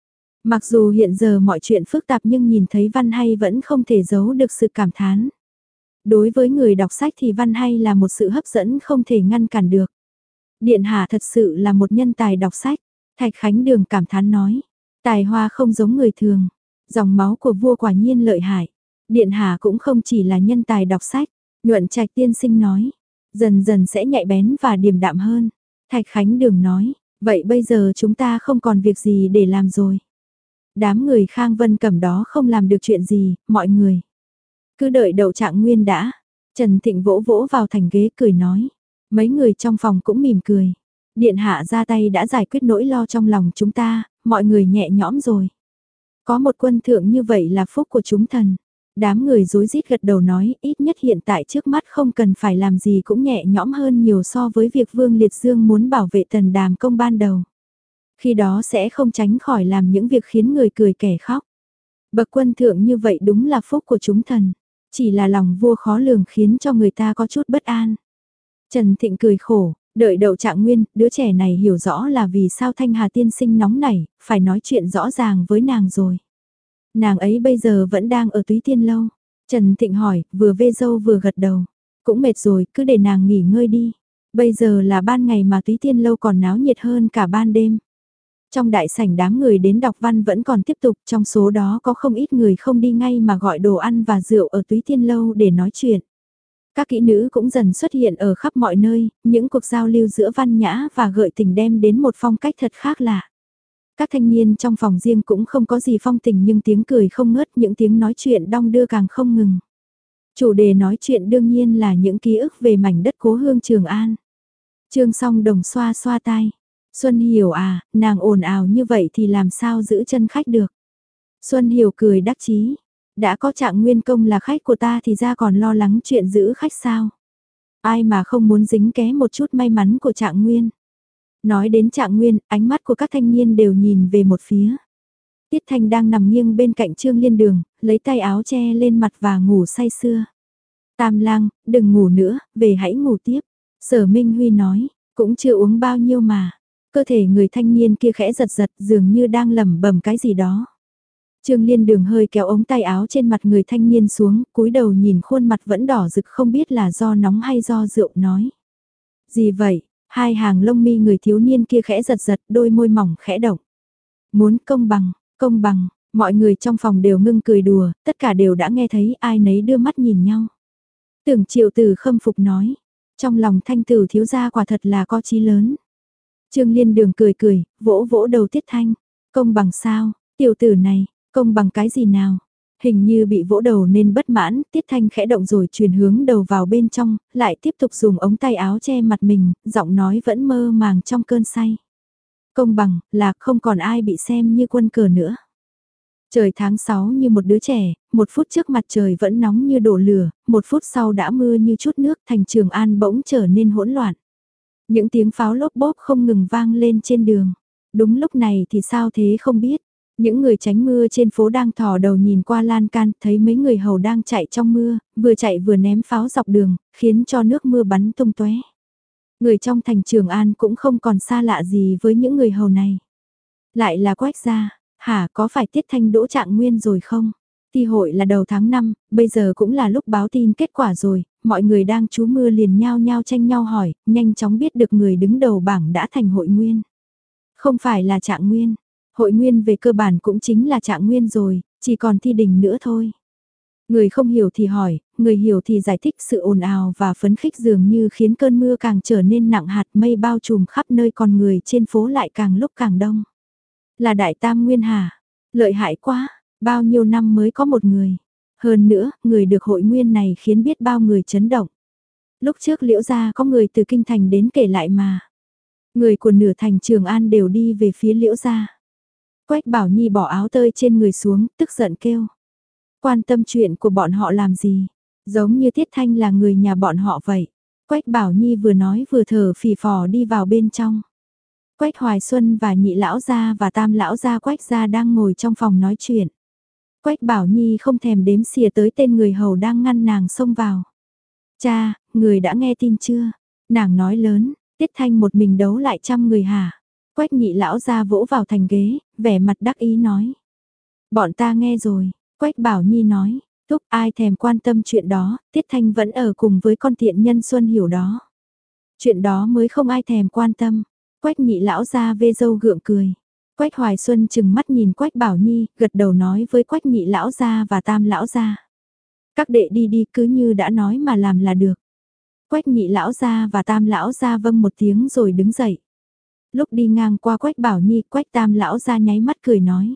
Mặc dù hiện giờ mọi chuyện phức tạp nhưng nhìn thấy văn hay vẫn không thể giấu được sự cảm thán. Đối với người đọc sách thì văn hay là một sự hấp dẫn không thể ngăn cản được. Điện hạ thật sự là một nhân tài đọc sách, Thạch Khánh Đường cảm thán nói. Tài hoa không giống người thường, dòng máu của vua quả nhiên lợi hại. Điện hạ cũng không chỉ là nhân tài đọc sách, Nhuận Trạch tiên sinh nói. Dần dần sẽ nhạy bén và điềm đạm hơn. Thạch Khánh Đường nói, vậy bây giờ chúng ta không còn việc gì để làm rồi. Đám người Khang Vân Cẩm đó không làm được chuyện gì, mọi người. Cứ đợi đậu Trạng Nguyên đã. Trần Thịnh vỗ vỗ vào thành ghế cười nói. Mấy người trong phòng cũng mỉm cười. Điện hạ ra tay đã giải quyết nỗi lo trong lòng chúng ta, mọi người nhẹ nhõm rồi. Có một quân thượng như vậy là phúc của chúng thần. Đám người rối rít gật đầu nói ít nhất hiện tại trước mắt không cần phải làm gì cũng nhẹ nhõm hơn nhiều so với việc Vương Liệt Dương muốn bảo vệ Tần Đàm Công ban đầu. Khi đó sẽ không tránh khỏi làm những việc khiến người cười kẻ khóc. Bậc quân thượng như vậy đúng là phúc của chúng thần. Chỉ là lòng vua khó lường khiến cho người ta có chút bất an. Trần Thịnh cười khổ, đợi đậu Trạng Nguyên, đứa trẻ này hiểu rõ là vì sao Thanh Hà tiên sinh nóng nảy, phải nói chuyện rõ ràng với nàng rồi. Nàng ấy bây giờ vẫn đang ở Túy Tiên Lâu. Trần Thịnh hỏi, vừa vê dâu vừa gật đầu. Cũng mệt rồi, cứ để nàng nghỉ ngơi đi. Bây giờ là ban ngày mà Túy Tiên Lâu còn náo nhiệt hơn cả ban đêm. Trong đại sảnh đám người đến đọc văn vẫn còn tiếp tục, trong số đó có không ít người không đi ngay mà gọi đồ ăn và rượu ở Túy Tiên Lâu để nói chuyện. Các kỹ nữ cũng dần xuất hiện ở khắp mọi nơi, những cuộc giao lưu giữa văn nhã và gợi tình đem đến một phong cách thật khác lạ. Các thanh niên trong phòng riêng cũng không có gì phong tình nhưng tiếng cười không ngớt, những tiếng nói chuyện đong đưa càng không ngừng. Chủ đề nói chuyện đương nhiên là những ký ức về mảnh đất cố hương Trường An. Trương Song Đồng xoa xoa tai. Xuân Hiểu à, nàng ồn ào như vậy thì làm sao giữ chân khách được. Xuân Hiểu cười đắc chí. Đã có Trạng Nguyên công là khách của ta thì ra còn lo lắng chuyện giữ khách sao. Ai mà không muốn dính ké một chút may mắn của Trạng Nguyên. Nói đến Trạng Nguyên, ánh mắt của các thanh niên đều nhìn về một phía. Tiết Thanh đang nằm nghiêng bên cạnh Trương Liên Đường, lấy tay áo che lên mặt và ngủ say sưa. Tam Lang, đừng ngủ nữa, về hãy ngủ tiếp. Sở Minh Huy nói, cũng chưa uống bao nhiêu mà. Cơ thể người thanh niên kia khẽ giật giật dường như đang lẩm bẩm cái gì đó. Trương Liên Đường hơi kéo ống tay áo trên mặt người thanh niên xuống, cúi đầu nhìn khuôn mặt vẫn đỏ rực không biết là do nóng hay do rượu nói. Gì vậy? Hai hàng lông mi người thiếu niên kia khẽ giật giật, đôi môi mỏng khẽ động. Muốn công bằng, công bằng, mọi người trong phòng đều ngưng cười đùa, tất cả đều đã nghe thấy ai nấy đưa mắt nhìn nhau. Tưởng Triệu Tử khâm phục nói, trong lòng Thanh tử thiếu gia quả thật là có chí lớn. Trương Liên Đường cười cười, vỗ vỗ đầu Tiết Thanh, công bằng sao, tiểu tử này, công bằng cái gì nào? Hình như bị vỗ đầu nên bất mãn, Tiết Thanh khẽ động rồi chuyển hướng đầu vào bên trong, lại tiếp tục dùng ống tay áo che mặt mình, giọng nói vẫn mơ màng trong cơn say. Công bằng, là không còn ai bị xem như quân cờ nữa. Trời tháng sáu như một đứa trẻ, một phút trước mặt trời vẫn nóng như đổ lửa, một phút sau đã mưa như chút nước, thành Trường An bỗng trở nên hỗn loạn. Những tiếng pháo lốp bốp không ngừng vang lên trên đường. Đúng lúc này thì sao thế không biết. Những người tránh mưa trên phố đang thò đầu nhìn qua lan can, thấy mấy người hầu đang chạy trong mưa, vừa chạy vừa ném pháo dọc đường, khiến cho nước mưa bắn tung tóe. Người trong thành Trường An cũng không còn xa lạ gì với những người hầu này. Lại là Quách gia, hả có phải Tiết Thanh đỗ Trạng Nguyên rồi không? Thi hội là đầu tháng năm, bây giờ cũng là lúc báo tin kết quả rồi, mọi người đang trú mưa liền nhao nhao tranh nhau hỏi, nhanh chóng biết được người đứng đầu bảng đã thành hội nguyên. Không phải là Trạng Nguyên. Hội nguyên về cơ bản cũng chính là Trạng Nguyên rồi, chỉ còn thi đình nữa thôi. Người không hiểu thì hỏi, người hiểu thì giải thích sự ồn ào và phấn khích dường như khiến cơn mưa càng trở nên nặng hạt mây bao trùm khắp nơi còn người trên phố lại càng lúc càng đông. Là Đại Tam Nguyên hả? Lợi hại quá, bao nhiêu năm mới có một người. Hơn nữa, người được hội nguyên này khiến biết bao người chấn động. Lúc trước Liễu gia có người từ kinh thành đến kể lại mà. Người của nửa thành Trường An đều đi về phía Liễu gia. Quách Bảo Nhi bỏ áo tơi trên người xuống, tức giận kêu. Quan tâm chuyện của bọn họ làm gì? Giống như Tiết Thanh là người nhà bọn họ vậy. Quách Bảo Nhi vừa nói vừa thở phì phò đi vào bên trong. Quách Hoài Xuân và nhị lão gia và tam lão gia Quách gia đang ngồi trong phòng nói chuyện. Quách Bảo Nhi không thèm đếm xỉa tới tên người hầu đang ngăn nàng xông vào. Cha, người đã nghe tin chưa? Nàng nói lớn, Tiết Thanh một mình đấu lại trăm người hả? Quách nhị lão ra vỗ vào thành ghế, vẻ mặt đắc ý nói. Bọn ta nghe rồi, Quách Bảo Nhi nói, thúc ai thèm quan tâm chuyện đó, Tiết Thanh vẫn ở cùng với con tiện nhân Xuân Hiểu đó. Chuyện đó mới không ai thèm quan tâm, Quách nhị lão ra vê dâu gượng cười. Quách Hoài Xuân chừng mắt nhìn Quách Bảo Nhi, gật đầu nói với Quách nhị lão gia và tam lão gia. Các đệ đi đi cứ như đã nói mà làm là được. Quách nhị lão gia và tam lão gia vâng một tiếng rồi đứng dậy. Lúc đi ngang qua Quách Bảo Nhi, Quách tam lão gia nháy mắt cười nói.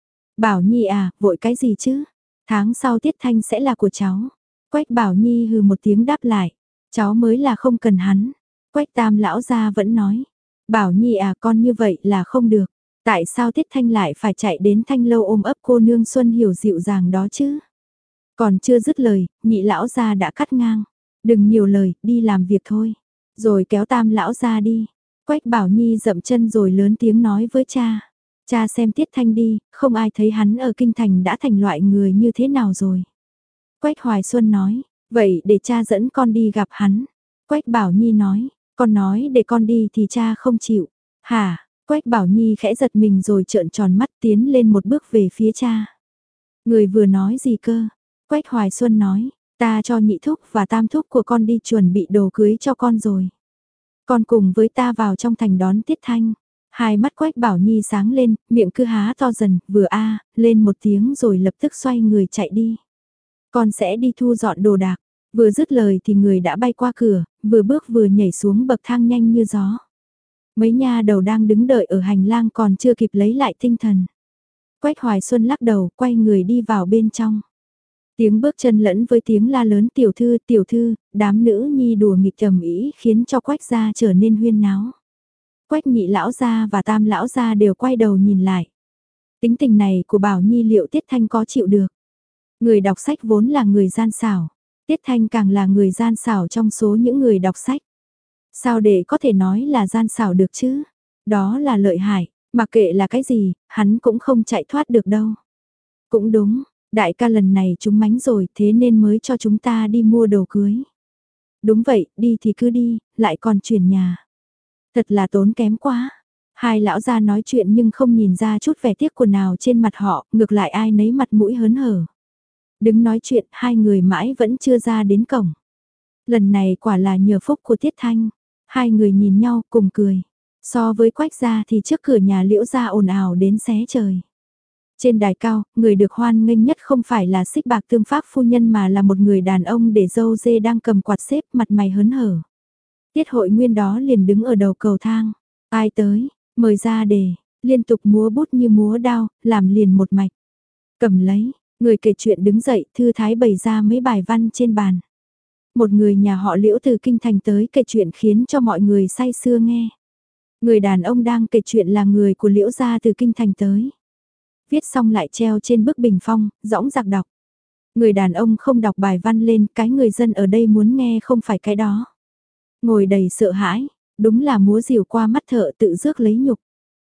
Bảo Nhi à, vội cái gì chứ? Tháng sau Tiết Thanh sẽ là của cháu. Quách Bảo Nhi hừ một tiếng đáp lại. Cháu mới là không cần hắn. Quách tam lão gia vẫn nói. Bảo Nhi à, con như vậy là không được. Tại sao Tiết Thanh lại phải chạy đến Thanh lâu ôm ấp cô nương Xuân Hiểu dịu dàng đó chứ? Còn chưa dứt lời, nhị lão gia đã cắt ngang. Đừng nhiều lời, đi làm việc thôi. Rồi kéo tam lão gia đi. Quách Bảo Nhi dậm chân rồi lớn tiếng nói với cha. Cha xem Tiết Thanh đi, không ai thấy hắn ở kinh thành đã thành loại người như thế nào rồi. Quách Hoài Xuân nói, vậy để cha dẫn con đi gặp hắn. Quách Bảo Nhi nói, con nói để con đi thì cha không chịu. Hả? Quách Bảo Nhi khẽ giật mình rồi trợn tròn mắt tiến lên một bước về phía cha. Người vừa nói gì cơ? Quách Hoài Xuân nói, ta cho nhị thúc và tam thúc của con đi chuẩn bị đồ cưới cho con rồi. Con cùng với ta vào trong thành đón Tiết Thanh. Hai mắt Quách Bảo Nhi sáng lên, miệng cứ há to dần, vừa a lên một tiếng rồi lập tức xoay người chạy đi. Con sẽ đi thu dọn đồ đạc. Vừa dứt lời thì người đã bay qua cửa, vừa bước vừa nhảy xuống bậc thang nhanh như gió. Mấy nha đầu đang đứng đợi ở hành lang còn chưa kịp lấy lại tinh thần. Quách Hoài Xuân lắc đầu, quay người đi vào bên trong. Tiếng bước chân lẫn với tiếng la lớn tiểu thư, tiểu thư, đám nữ nhi đùa nghịch ầm ĩ khiến cho Quách gia trở nên huyên náo. Quách nhị lão gia và tam lão gia đều quay đầu nhìn lại. Tính tình này của Bảo Nhi liệu Tiết Thanh có chịu được? Người đọc sách vốn là người gian xảo, Tiết Thanh càng là người gian xảo trong số những người đọc sách. Sao để có thể nói là gian xảo được chứ? Đó là lợi hại, mặc kệ là cái gì, hắn cũng không chạy thoát được đâu. Cũng đúng, đại ca lần này chúng mánh rồi thế nên mới cho chúng ta đi mua đồ cưới. Đúng vậy, đi thì cứ đi, lại còn chuyển nhà. Thật là tốn kém quá. Hai lão gia nói chuyện nhưng không nhìn ra chút vẻ tiếc của nào trên mặt họ, ngược lại ai nấy mặt mũi hớn hở. Đứng nói chuyện, hai người mãi vẫn chưa ra đến cổng. Lần này quả là nhờ phúc của Tiết Thanh. Hai người nhìn nhau cùng cười. So với Quách gia thì trước cửa nhà Liễu gia ồn ào đến xé trời. Trên đài cao, người được hoan nghênh nhất không phải là Xích Bạc Tương Pháp phu nhân mà là một người đàn ông để dâu dê đang cầm quạt xếp mặt mày hớn hở. Tiết Hội Nguyên đó liền đứng ở đầu cầu thang. Ai tới, mời ra đề, liên tục múa bút như múa đao, làm liền một mạch. Cầm lấy, người kể chuyện đứng dậy, thư thái bày ra mấy bài văn trên bàn. Một người nhà họ Liễu từ kinh thành tới kể chuyện khiến cho mọi người say sưa nghe. Người đàn ông đang kể chuyện là người của Liễu gia từ kinh thành tới. Viết xong lại treo trên bức bình phong, dõng dạc đọc. Người đàn ông không đọc bài văn lên, cái người dân ở đây muốn nghe không phải cái đó. Ngồi đầy sợ hãi, đúng là múa rìu qua mắt thợ tự rước lấy nhục.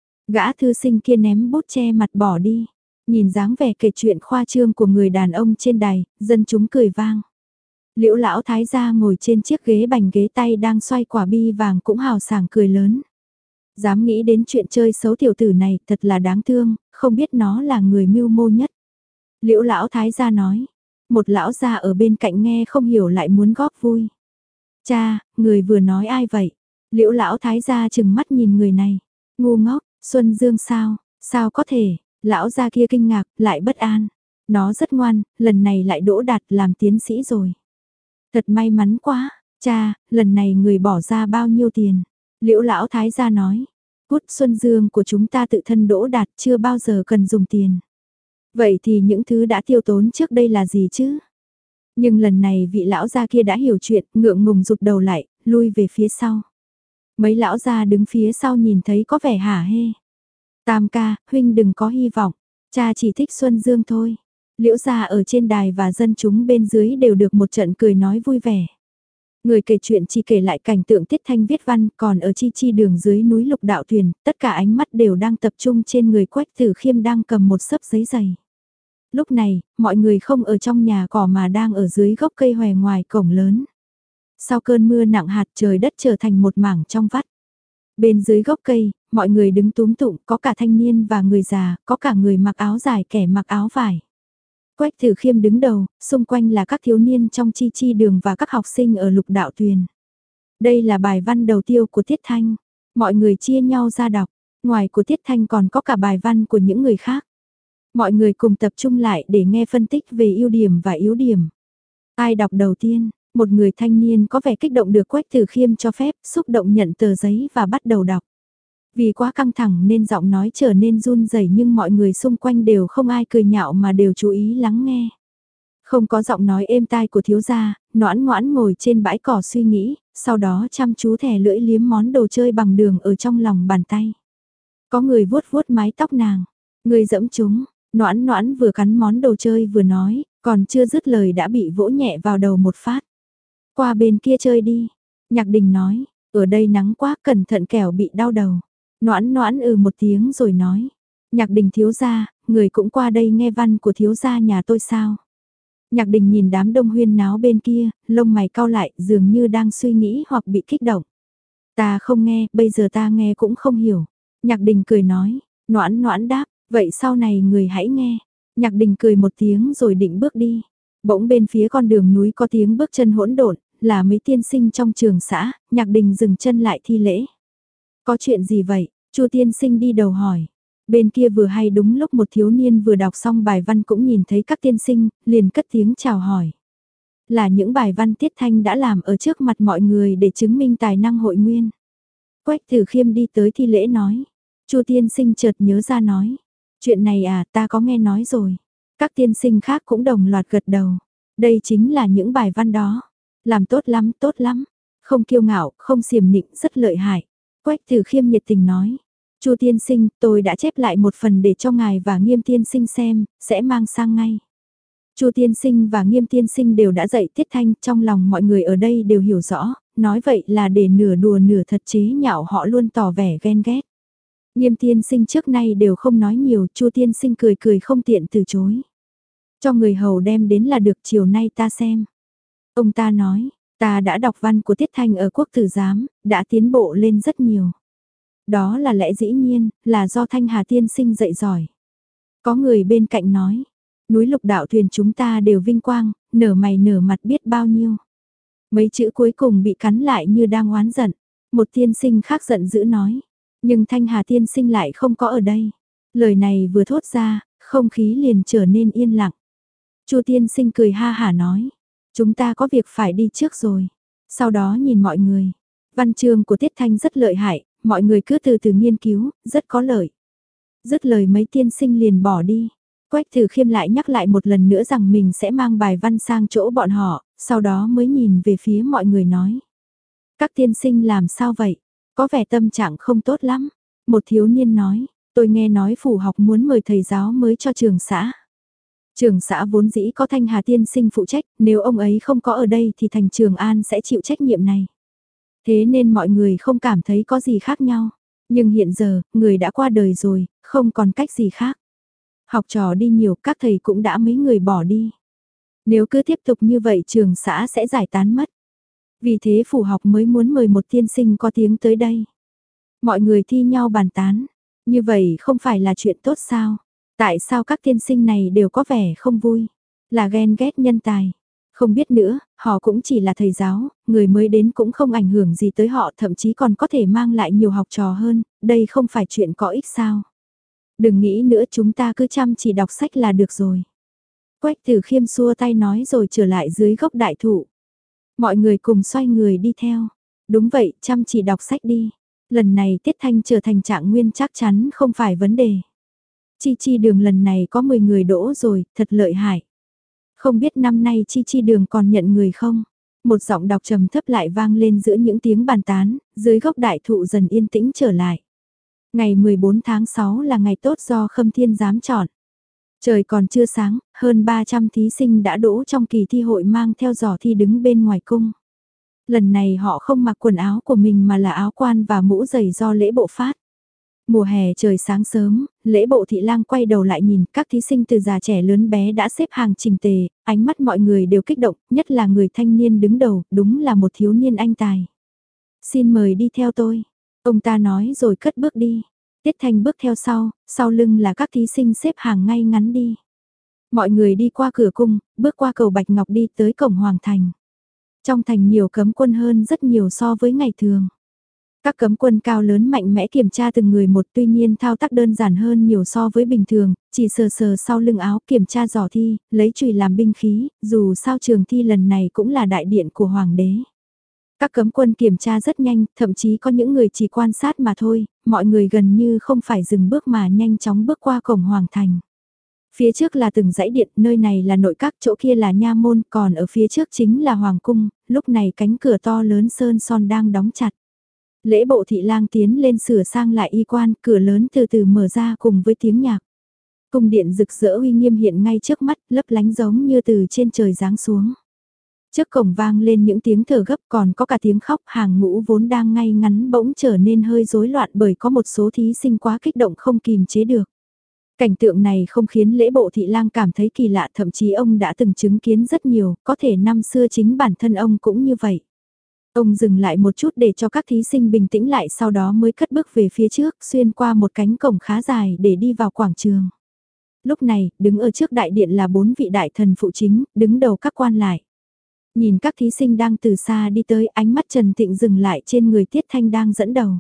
Gã thư sinh kia ném bút che mặt bỏ đi. Nhìn dáng vẻ kể chuyện khoa trương của người đàn ông trên đài, dân chúng cười vang. Liễu lão thái gia ngồi trên chiếc ghế bành ghế tay đang xoay quả bi vàng cũng hào sảng cười lớn. Dám nghĩ đến chuyện chơi xấu tiểu tử này thật là đáng thương, không biết nó là người mưu mô nhất. Liễu lão thái gia nói, một lão gia ở bên cạnh nghe không hiểu lại muốn góp vui. Cha, người vừa nói ai vậy? Liễu lão thái gia chừng mắt nhìn người này. Ngu ngốc, Xuân Dương sao? Sao có thể? Lão gia kia kinh ngạc, lại bất an. Nó rất ngoan, lần này lại đỗ đạt làm tiến sĩ rồi. Thật may mắn quá, cha, lần này người bỏ ra bao nhiêu tiền? Liễu lão thái gia nói, Cút Xuân Dương của chúng ta tự thân đỗ đạt chưa bao giờ cần dùng tiền. Vậy thì những thứ đã tiêu tốn trước đây là gì chứ? Nhưng lần này vị lão gia kia đã hiểu chuyện, ngượng ngùng rụt đầu lại, lui về phía sau. Mấy lão gia đứng phía sau nhìn thấy có vẻ hả hê. Tam ca, huynh đừng có hy vọng, cha chỉ thích Xuân Dương thôi. Liễu gia ở trên đài và dân chúng bên dưới đều được một trận cười nói vui vẻ. Người kể chuyện chỉ kể lại cảnh tượng Tiết Thanh viết văn, còn ở chi chi đường dưới núi Lục Đạo Thuyền, tất cả ánh mắt đều đang tập trung trên người Quách Tử Khiêm đang cầm một xấp giấy dày. Lúc này, mọi người không ở trong nhà cỏ mà đang ở dưới gốc cây hòe ngoài cổng lớn. Sau cơn mưa nặng hạt trời đất trở thành một mảng trong vắt. Bên dưới gốc cây, mọi người đứng túm tụm, có cả thanh niên và người già, có cả người mặc áo dài kẻ mặc áo vải. Quách Tử Khiêm đứng đầu, xung quanh là các thiếu niên trong chi chi đường và các học sinh ở lục đạo thuyền. Đây là bài văn đầu tiêu của Tiết Thanh. Mọi người chia nhau ra đọc, ngoài của Tiết Thanh còn có cả bài văn của những người khác. Mọi người cùng tập trung lại để nghe phân tích về ưu điểm và yếu điểm. Ai đọc đầu tiên, một người thanh niên có vẻ kích động được Quách Tử Khiêm cho phép, xúc động nhận tờ giấy và bắt đầu đọc. Vì quá căng thẳng nên giọng nói trở nên run rẩy nhưng mọi người xung quanh đều không ai cười nhạo mà đều chú ý lắng nghe. Không có giọng nói êm tai của thiếu gia, Noãn Ngoãn ngồi trên bãi cỏ suy nghĩ, sau đó chăm chú thè lưỡi liếm món đồ chơi bằng đường ở trong lòng bàn tay. Có người vuốt vuốt mái tóc nàng, người dẫm chúng, Noãn Noãn vừa cắn món đồ chơi vừa nói, còn chưa dứt lời đã bị vỗ nhẹ vào đầu một phát. Qua bên kia chơi đi, Nhạc Đình nói, ở đây nắng quá cẩn thận kẻo bị đau đầu. Noãn Noãn ừ một tiếng rồi nói, Nhạc Đình thiếu gia, người cũng qua đây nghe văn của thiếu gia nhà tôi sao? Nhạc Đình nhìn đám đông huyên náo bên kia, lông mày cau lại dường như đang suy nghĩ hoặc bị kích động. Ta không nghe, bây giờ ta nghe cũng không hiểu. Nhạc Đình cười nói, Noãn Noãn đáp, vậy sau này người hãy nghe. Nhạc Đình cười một tiếng rồi định bước đi. Bỗng bên phía con đường núi có tiếng bước chân hỗn độn, là mấy tiên sinh trong trường xã. Nhạc Đình dừng chân lại thi lễ. Có chuyện gì vậy? Chu tiên sinh đi đầu hỏi. Bên kia vừa hay đúng lúc một thiếu niên vừa đọc xong bài văn cũng nhìn thấy các tiên sinh, liền cất tiếng chào hỏi. Là những bài văn Tiết Thanh đã làm ở trước mặt mọi người để chứng minh tài năng hội nguyên. Quách Tử Khiêm đi tới thi lễ nói. Chu tiên sinh chợt nhớ ra nói. Chuyện này à, ta có nghe nói rồi. Các tiên sinh khác cũng đồng loạt gật đầu. Đây chính là những bài văn đó. Làm tốt lắm, tốt lắm. Không kiêu ngạo, không xiểm nịnh, rất lợi hại. Quách Tử Khiêm nhiệt tình nói. Chu tiên sinh, tôi đã chép lại một phần để cho ngài và Nghiêm tiên sinh xem, sẽ mang sang ngay. Chu tiên sinh và Nghiêm tiên sinh đều đã dạy Tiết Thanh, trong lòng mọi người ở đây đều hiểu rõ, nói vậy là để nửa đùa nửa thật chế nhạo họ luôn tỏ vẻ ghen ghét. Nghiêm tiên sinh trước nay đều không nói nhiều, Chu tiên sinh cười cười không tiện từ chối. Cho người hầu đem đến là được, chiều nay ta xem. Ông ta nói, ta đã đọc văn của Tiết Thanh ở Quốc Tử Giám, đã tiến bộ lên rất nhiều. Đó là lẽ dĩ nhiên, là do Thanh Hà tiên sinh dạy giỏi. Có người bên cạnh nói, núi Lục Đạo thuyền chúng ta đều vinh quang, nở mày nở mặt biết bao nhiêu. Mấy chữ cuối cùng bị cắn lại như đang oán giận. Một tiên sinh khác giận dữ nói, nhưng Thanh Hà tiên sinh lại không có ở đây. Lời này vừa thốt ra, không khí liền trở nên yên lặng. Chu tiên sinh cười ha hả nói, chúng ta có việc phải đi trước rồi. Sau đó nhìn mọi người, văn chương của Tiết Thanh rất lợi hại, mọi người cứ từ từ nghiên cứu, rất có lợi. Dứt lời mấy tiên sinh liền bỏ đi. Quách Tử Khiêm lại nhắc lại một lần nữa rằng mình sẽ mang bài văn sang chỗ bọn họ, sau đó mới nhìn về phía mọi người nói. Các tiên sinh làm sao vậy? Có vẻ tâm trạng không tốt lắm. Một thiếu niên nói, tôi nghe nói phủ học muốn mời thầy giáo mới cho trường xã. Trường xã vốn dĩ có Thanh Hà tiên sinh phụ trách, nếu ông ấy không có ở đây thì thành Trường An sẽ chịu trách nhiệm này. Thế nên mọi người không cảm thấy có gì khác nhau. Nhưng hiện giờ, người đã qua đời rồi, không còn cách gì khác. Học trò đi nhiều, các thầy cũng đã mấy người bỏ đi. Nếu cứ tiếp tục như vậy trường xã sẽ giải tán mất. Vì thế phủ học mới muốn mời một tiên sinh có tiếng tới đây. Mọi người thi nhau bàn tán. Như vậy không phải là chuyện tốt sao? Tại sao các tiên sinh này đều có vẻ không vui? Là ghen ghét nhân tài. Không biết nữa, họ cũng chỉ là thầy giáo, người mới đến cũng không ảnh hưởng gì tới họ, thậm chí còn có thể mang lại nhiều học trò hơn, đây không phải chuyện có ích sao. Đừng nghĩ nữa, chúng ta cứ chăm chỉ đọc sách là được rồi. Quách Tử Khiêm xua tay nói rồi trở lại dưới gốc đại thụ. Mọi người cùng xoay người đi theo. Đúng vậy, chăm chỉ đọc sách đi. Lần này Tiết Thanh trở thành trạng nguyên chắc chắn không phải vấn đề. Chi chi đường lần này có mười người đỗ rồi, thật lợi hại. Không biết năm nay chi chi đường còn nhận người không? Một giọng đọc trầm thấp lại vang lên giữa những tiếng bàn tán, dưới gốc đại thụ dần yên tĩnh trở lại. Ngày mười bốn tháng sáu là ngày tốt do Khâm Thiên giám chọn. Trời còn chưa sáng, hơn ba trăm thí sinh đã đỗ trong kỳ thi hội mang theo giỏ thi đứng bên ngoài cung. Lần này họ không mặc quần áo của mình mà là áo quan và mũ giày do lễ bộ phát. Mùa hè trời sáng sớm, lễ bộ thị lang quay đầu lại nhìn các thí sinh từ già trẻ lớn bé đã xếp hàng chỉnh tề, ánh mắt mọi người đều kích động, nhất là người thanh niên đứng đầu, đúng là một thiếu niên anh tài. Xin mời đi theo tôi. Ông ta nói rồi cất bước đi. Tiết Thanh bước theo sau, sau lưng là các thí sinh xếp hàng ngay ngắn đi. Mọi người đi qua cửa cung, bước qua cầu Bạch Ngọc đi tới cổng Hoàng Thành. Trong thành nhiều cấm quân hơn rất nhiều so với ngày thường. Các cấm quân cao lớn mạnh mẽ kiểm tra từng người một, tuy nhiên thao tác đơn giản hơn nhiều so với bình thường, chỉ sờ sờ sau lưng áo kiểm tra giỏ thi, lấy chùy làm binh khí, dù sao trường thi lần này cũng là đại điện của Hoàng đế. Các cấm quân kiểm tra rất nhanh, thậm chí có những người chỉ quan sát mà thôi, mọi người gần như không phải dừng bước mà nhanh chóng bước qua cổng Hoàng Thành. Phía trước là từng dãy điện, nơi này là nội các, chỗ kia là nha môn, còn ở phía trước chính là Hoàng cung, lúc này cánh cửa to lớn sơn son đang đóng chặt. Lễ bộ thị lang tiến lên sửa sang lại y quan, cửa lớn từ từ mở ra cùng với tiếng nhạc. Cung điện rực rỡ uy nghiêm hiện ngay trước mắt, lấp lánh giống như từ trên trời giáng xuống. Trước cổng vang lên những tiếng thở gấp, còn có cả tiếng khóc, hàng ngũ vốn đang ngay ngắn bỗng trở nên hơi rối loạn bởi có một số thí sinh quá kích động không kìm chế được. Cảnh tượng này không khiến lễ bộ thị lang cảm thấy kỳ lạ, thậm chí ông đã từng chứng kiến rất nhiều, có thể năm xưa chính bản thân ông cũng như vậy. Ông dừng lại một chút để cho các thí sinh bình tĩnh lại, sau đó mới cất bước về phía trước, xuyên qua một cánh cổng khá dài để đi vào quảng trường. Lúc này, đứng ở trước đại điện là bốn vị đại thần phụ chính, đứng đầu các quan lại. Nhìn các thí sinh đang từ xa đi tới, ánh mắt Trần Thịnh dừng lại trên người Tiết Thanh đang dẫn đầu.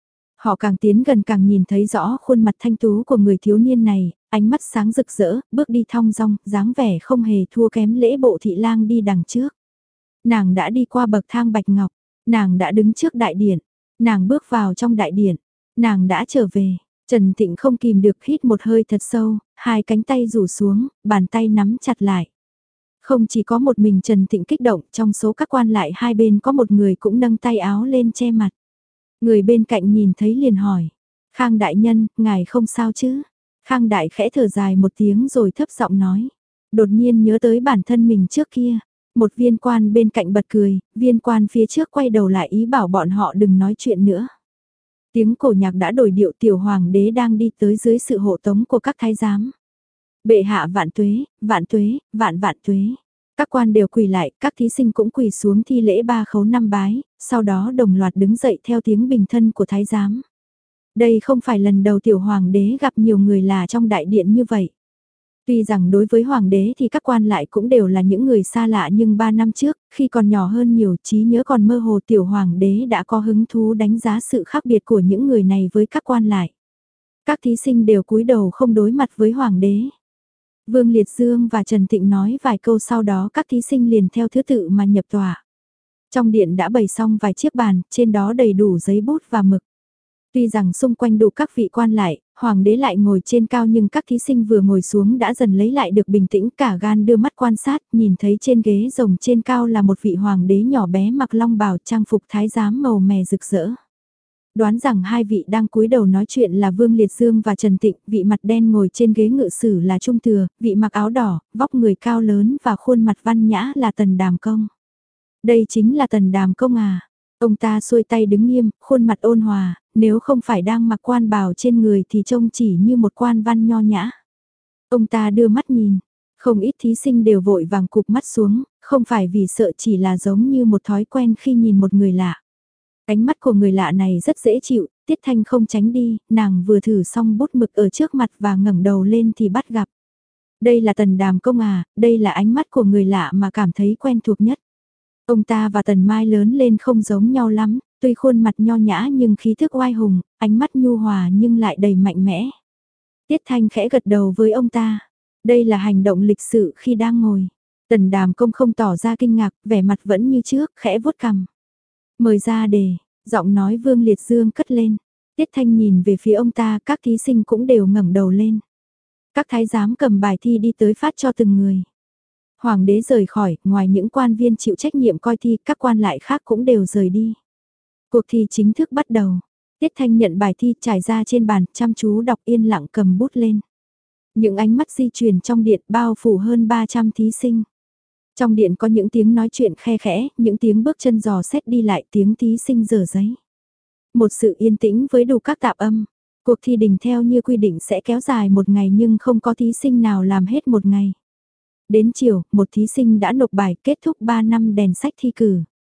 Họ càng tiến gần càng nhìn thấy rõ khuôn mặt thanh tú của người thiếu niên này, ánh mắt sáng rực rỡ, bước đi thong dong, dáng vẻ không hề thua kém lễ bộ thị lang đi đằng trước. Nàng đã đi qua bậc thang bạch ngọc, nàng đã đứng trước đại điện, nàng bước vào trong đại điện, nàng đã trở về. Trần Thịnh không kìm được hít một hơi thật sâu, hai cánh tay rủ xuống, bàn tay nắm chặt lại. Không chỉ có một mình Trần Thịnh kích động, trong số các quan lại hai bên có một người cũng nâng tay áo lên che mặt. Người bên cạnh nhìn thấy liền hỏi, Khang đại nhân, ngài không sao chứ? Khang đại khẽ thở dài một tiếng rồi thấp giọng nói, đột nhiên nhớ tới bản thân mình trước kia. Một viên quan bên cạnh bật cười, viên quan phía trước quay đầu lại ý bảo bọn họ đừng nói chuyện nữa. Tiếng cổ nhạc đã đổi điệu, tiểu hoàng đế đang đi tới dưới sự hộ tống của các thái giám. Bệ hạ vạn tuế, vạn tuế, vạn vạn tuế. Các quan đều quỳ lại, các thí sinh cũng quỳ xuống thi lễ ba khấu năm bái, sau đó đồng loạt đứng dậy theo tiếng bình thân của thái giám. Đây không phải lần đầu tiểu hoàng đế gặp nhiều người là trong đại điện như vậy. Tuy rằng đối với hoàng đế thì các quan lại cũng đều là những người xa lạ, nhưng ba năm trước, khi còn nhỏ hơn nhiều, trí nhớ còn mơ hồ, tiểu hoàng đế đã có hứng thú đánh giá sự khác biệt của những người này với các quan lại. Các thí sinh đều cúi đầu không đối mặt với hoàng đế. Vương Liệt Dương và Trần Thịnh nói vài câu, sau đó các thí sinh liền theo thứ tự mà nhập tòa. Trong điện đã bày xong vài chiếc bàn, trên đó đầy đủ giấy bút và mực. Tuy rằng xung quanh đủ các vị quan lại, hoàng đế lại ngồi trên cao, nhưng các thí sinh vừa ngồi xuống đã dần lấy lại được bình tĩnh, cả gan đưa mắt quan sát, nhìn thấy trên ghế rồng trên cao là một vị hoàng đế nhỏ bé mặc long bào, trang phục thái giám màu mè rực rỡ. Đoán rằng hai vị đang cúi đầu nói chuyện là Vương Liệt Dương và Trần Tịnh, vị mặt đen ngồi trên ghế ngự sử là Trung Thừa, vị mặc áo đỏ, vóc người cao lớn và khuôn mặt văn nhã là Tần Đàm Công. Đây chính là Tần Đàm Công à? Ông ta xuôi tay đứng nghiêm, khuôn mặt ôn hòa, nếu không phải đang mặc quan bào trên người thì trông chỉ như một quan văn nho nhã. Ông ta đưa mắt nhìn, không ít thí sinh đều vội vàng cụp mắt xuống, không phải vì sợ, chỉ là giống như một thói quen khi nhìn một người lạ. Ánh mắt của người lạ này rất dễ chịu, Tiết Thanh không tránh đi, nàng vừa thử xong bút mực ở trước mặt và ngẩng đầu lên thì bắt gặp. Đây là Tần Đàm Công à, đây là ánh mắt của người lạ mà cảm thấy quen thuộc nhất. Ông ta và Tần Mai lớn lên không giống nhau lắm, tuy khuôn mặt nho nhã nhưng khí thức oai hùng, ánh mắt nhu hòa nhưng lại đầy mạnh mẽ. Tiết Thanh khẽ gật đầu với ông ta. Đây là hành động lịch sự khi đang ngồi. Tần Đàm Công không tỏ ra kinh ngạc, vẻ mặt vẫn như trước, khẽ vuốt cằm. Mời ra đề, giọng nói Vương Liệt Dương cất lên. Tiết Thanh nhìn về phía ông ta, các thí sinh cũng đều ngẩng đầu lên. Các thái giám cầm bài thi đi tới phát cho từng người. Hoàng đế rời khỏi, ngoài những quan viên chịu trách nhiệm coi thi, các quan lại khác cũng đều rời đi. Cuộc thi chính thức bắt đầu. Tiết Thanh nhận bài thi trải ra trên bàn, chăm chú đọc, yên lặng cầm bút lên. Những ánh mắt di chuyển trong điện bao phủ hơn ba trăm thí sinh. Trong điện có những tiếng nói chuyện khe khẽ, những tiếng bước chân dò xét đi lại, tiếng thí sinh dở giấy. Một sự yên tĩnh với đủ các tạp âm. Cuộc thi đình theo như quy định sẽ kéo dài một ngày nhưng không có thí sinh nào làm hết một ngày. Đến chiều, một thí sinh đã nộp bài kết thúc ba năm đèn sách thi cử.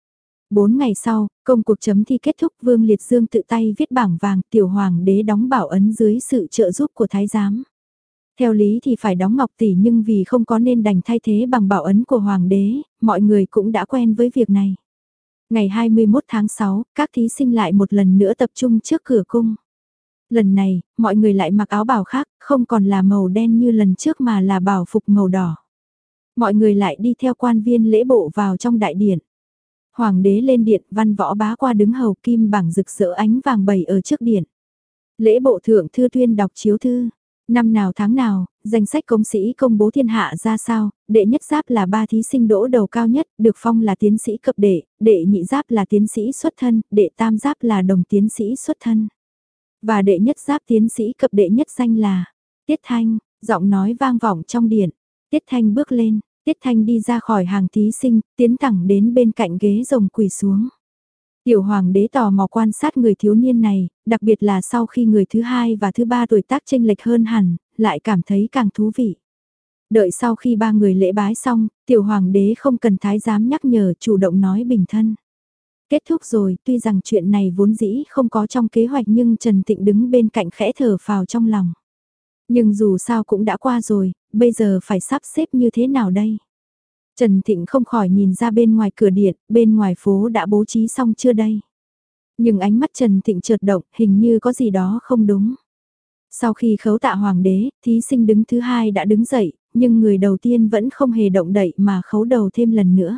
Bốn ngày sau, công cuộc chấm thi kết thúc, Vương Liệt Dương tự tay viết bảng vàng, tiểu hoàng đế đóng bảo ấn dưới sự trợ giúp của thái giám. Theo lý thì phải đóng ngọc tỷ nhưng vì không có nên đành thay thế bằng bảo ấn của hoàng đế, mọi người cũng đã quen với việc này. Ngày hai mươi mốt tháng sáu, các thí sinh lại một lần nữa tập trung trước cửa cung. Lần này, mọi người lại mặc áo bào khác, không còn là màu đen như lần trước mà là bảo phục màu đỏ. Mọi người lại đi theo quan viên lễ bộ vào trong đại điện. Hoàng đế lên điện, văn võ bá qua đứng hầu, kim bảng rực rỡ ánh vàng bầy ở trước điện. Lễ bộ thượng thư tuyên đọc chiếu thư. Năm nào tháng nào, danh sách công sĩ công bố thiên hạ ra sao, đệ nhất giáp là ba thí sinh đỗ đầu cao nhất, được phong là tiến sĩ cập đệ, đệ nhị giáp là tiến sĩ xuất thân, đệ tam giáp là đồng tiến sĩ xuất thân. Và đệ nhất giáp tiến sĩ cập đệ nhất danh là Tiết Thanh, giọng nói vang vọng trong điện. Tiết Thanh bước lên, Tiết Thanh đi ra khỏi hàng thí sinh, tiến thẳng đến bên cạnh ghế rồng quỳ xuống. Tiểu hoàng đế tò mò quan sát người thiếu niên này, đặc biệt là sau khi người thứ hai và thứ ba tuổi tác chênh lệch hơn hẳn, lại cảm thấy càng thú vị. Đợi sau khi ba người lễ bái xong, tiểu hoàng đế không cần thái giám nhắc nhở, chủ động nói bình thân. Kết thúc rồi, tuy rằng chuyện này vốn dĩ không có trong kế hoạch nhưng Trần Tịnh đứng bên cạnh khẽ thở phào trong lòng. Nhưng dù sao cũng đã qua rồi, bây giờ phải sắp xếp như thế nào đây? Trần Thịnh không khỏi nhìn ra bên ngoài cửa điện, bên ngoài phố đã bố trí xong chưa đây? Nhưng ánh mắt Trần Thịnh chợt động, hình như có gì đó không đúng. Sau khi khấu tạ hoàng đế, thí sinh đứng thứ hai đã đứng dậy, nhưng người đầu tiên vẫn không hề động đậy mà khấu đầu thêm lần nữa.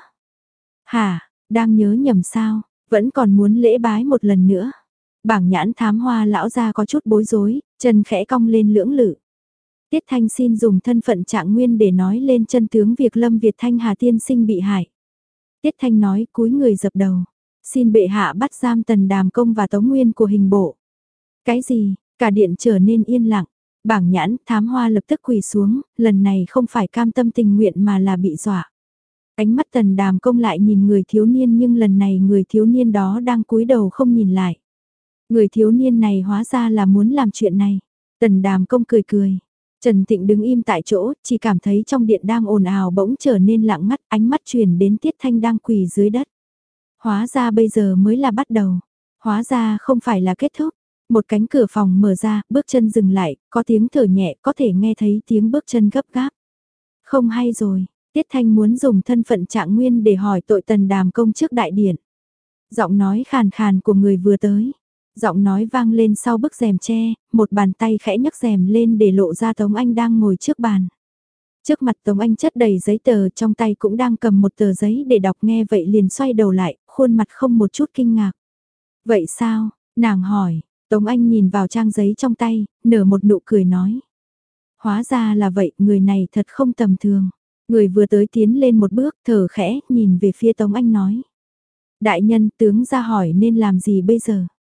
Hả, đang nhớ nhầm sao, vẫn còn muốn lễ bái một lần nữa. Bảng nhãn thám hoa lão ra có chút bối rối, chân khẽ cong lên lưỡng lự. Tiết Thanh xin dùng thân phận Trạng Nguyên để nói lên chân tướng việc Lâm Việt Thanh Hà tiên sinh bị hại. Tiết Thanh nói cúi người dập đầu. Xin bệ hạ bắt giam Tần Đàm Công và Tống Nguyên của hình bộ. Cái gì, cả điện trở nên yên lặng. Bảng nhãn thám hoa lập tức quỳ xuống, lần này không phải cam tâm tình nguyện mà là bị dọa. Ánh mắt Tần Đàm Công lại nhìn người thiếu niên nhưng lần này người thiếu niên đó đang cúi đầu không nhìn lại. Người thiếu niên này hóa ra là muốn làm chuyện này. Tần Đàm Công cười cười. Trần Tịnh đứng im tại chỗ, chỉ cảm thấy trong điện đang ồn ào bỗng trở nên lặng ngắt, ánh mắt chuyển đến Tiết Thanh đang quỳ dưới đất. Hóa ra bây giờ mới là bắt đầu. Hóa ra không phải là kết thúc. Một cánh cửa phòng mở ra, bước chân dừng lại, có tiếng thở nhẹ, có thể nghe thấy tiếng bước chân gấp gáp. Không hay rồi, Tiết Thanh muốn dùng thân phận Trạng Nguyên để hỏi tội Tần Đàm Công trước đại điện. Giọng nói khàn khàn của người vừa tới. Giọng nói vang lên sau bức rèm tre, một bàn tay khẽ nhấc rèm lên để lộ ra Tống Anh đang ngồi trước bàn. Trước mặt Tống Anh chất đầy giấy tờ, trong tay cũng đang cầm một tờ giấy để đọc, nghe vậy liền xoay đầu lại, khuôn mặt không một chút kinh ngạc. Vậy sao? Nàng hỏi. Tống Anh nhìn vào trang giấy trong tay, nở một nụ cười nói. Hóa ra là vậy, người này thật không tầm thường. Người vừa tới tiến lên một bước, thở khẽ, nhìn về phía Tống Anh nói. Đại nhân, tướng ra hỏi nên làm gì bây giờ?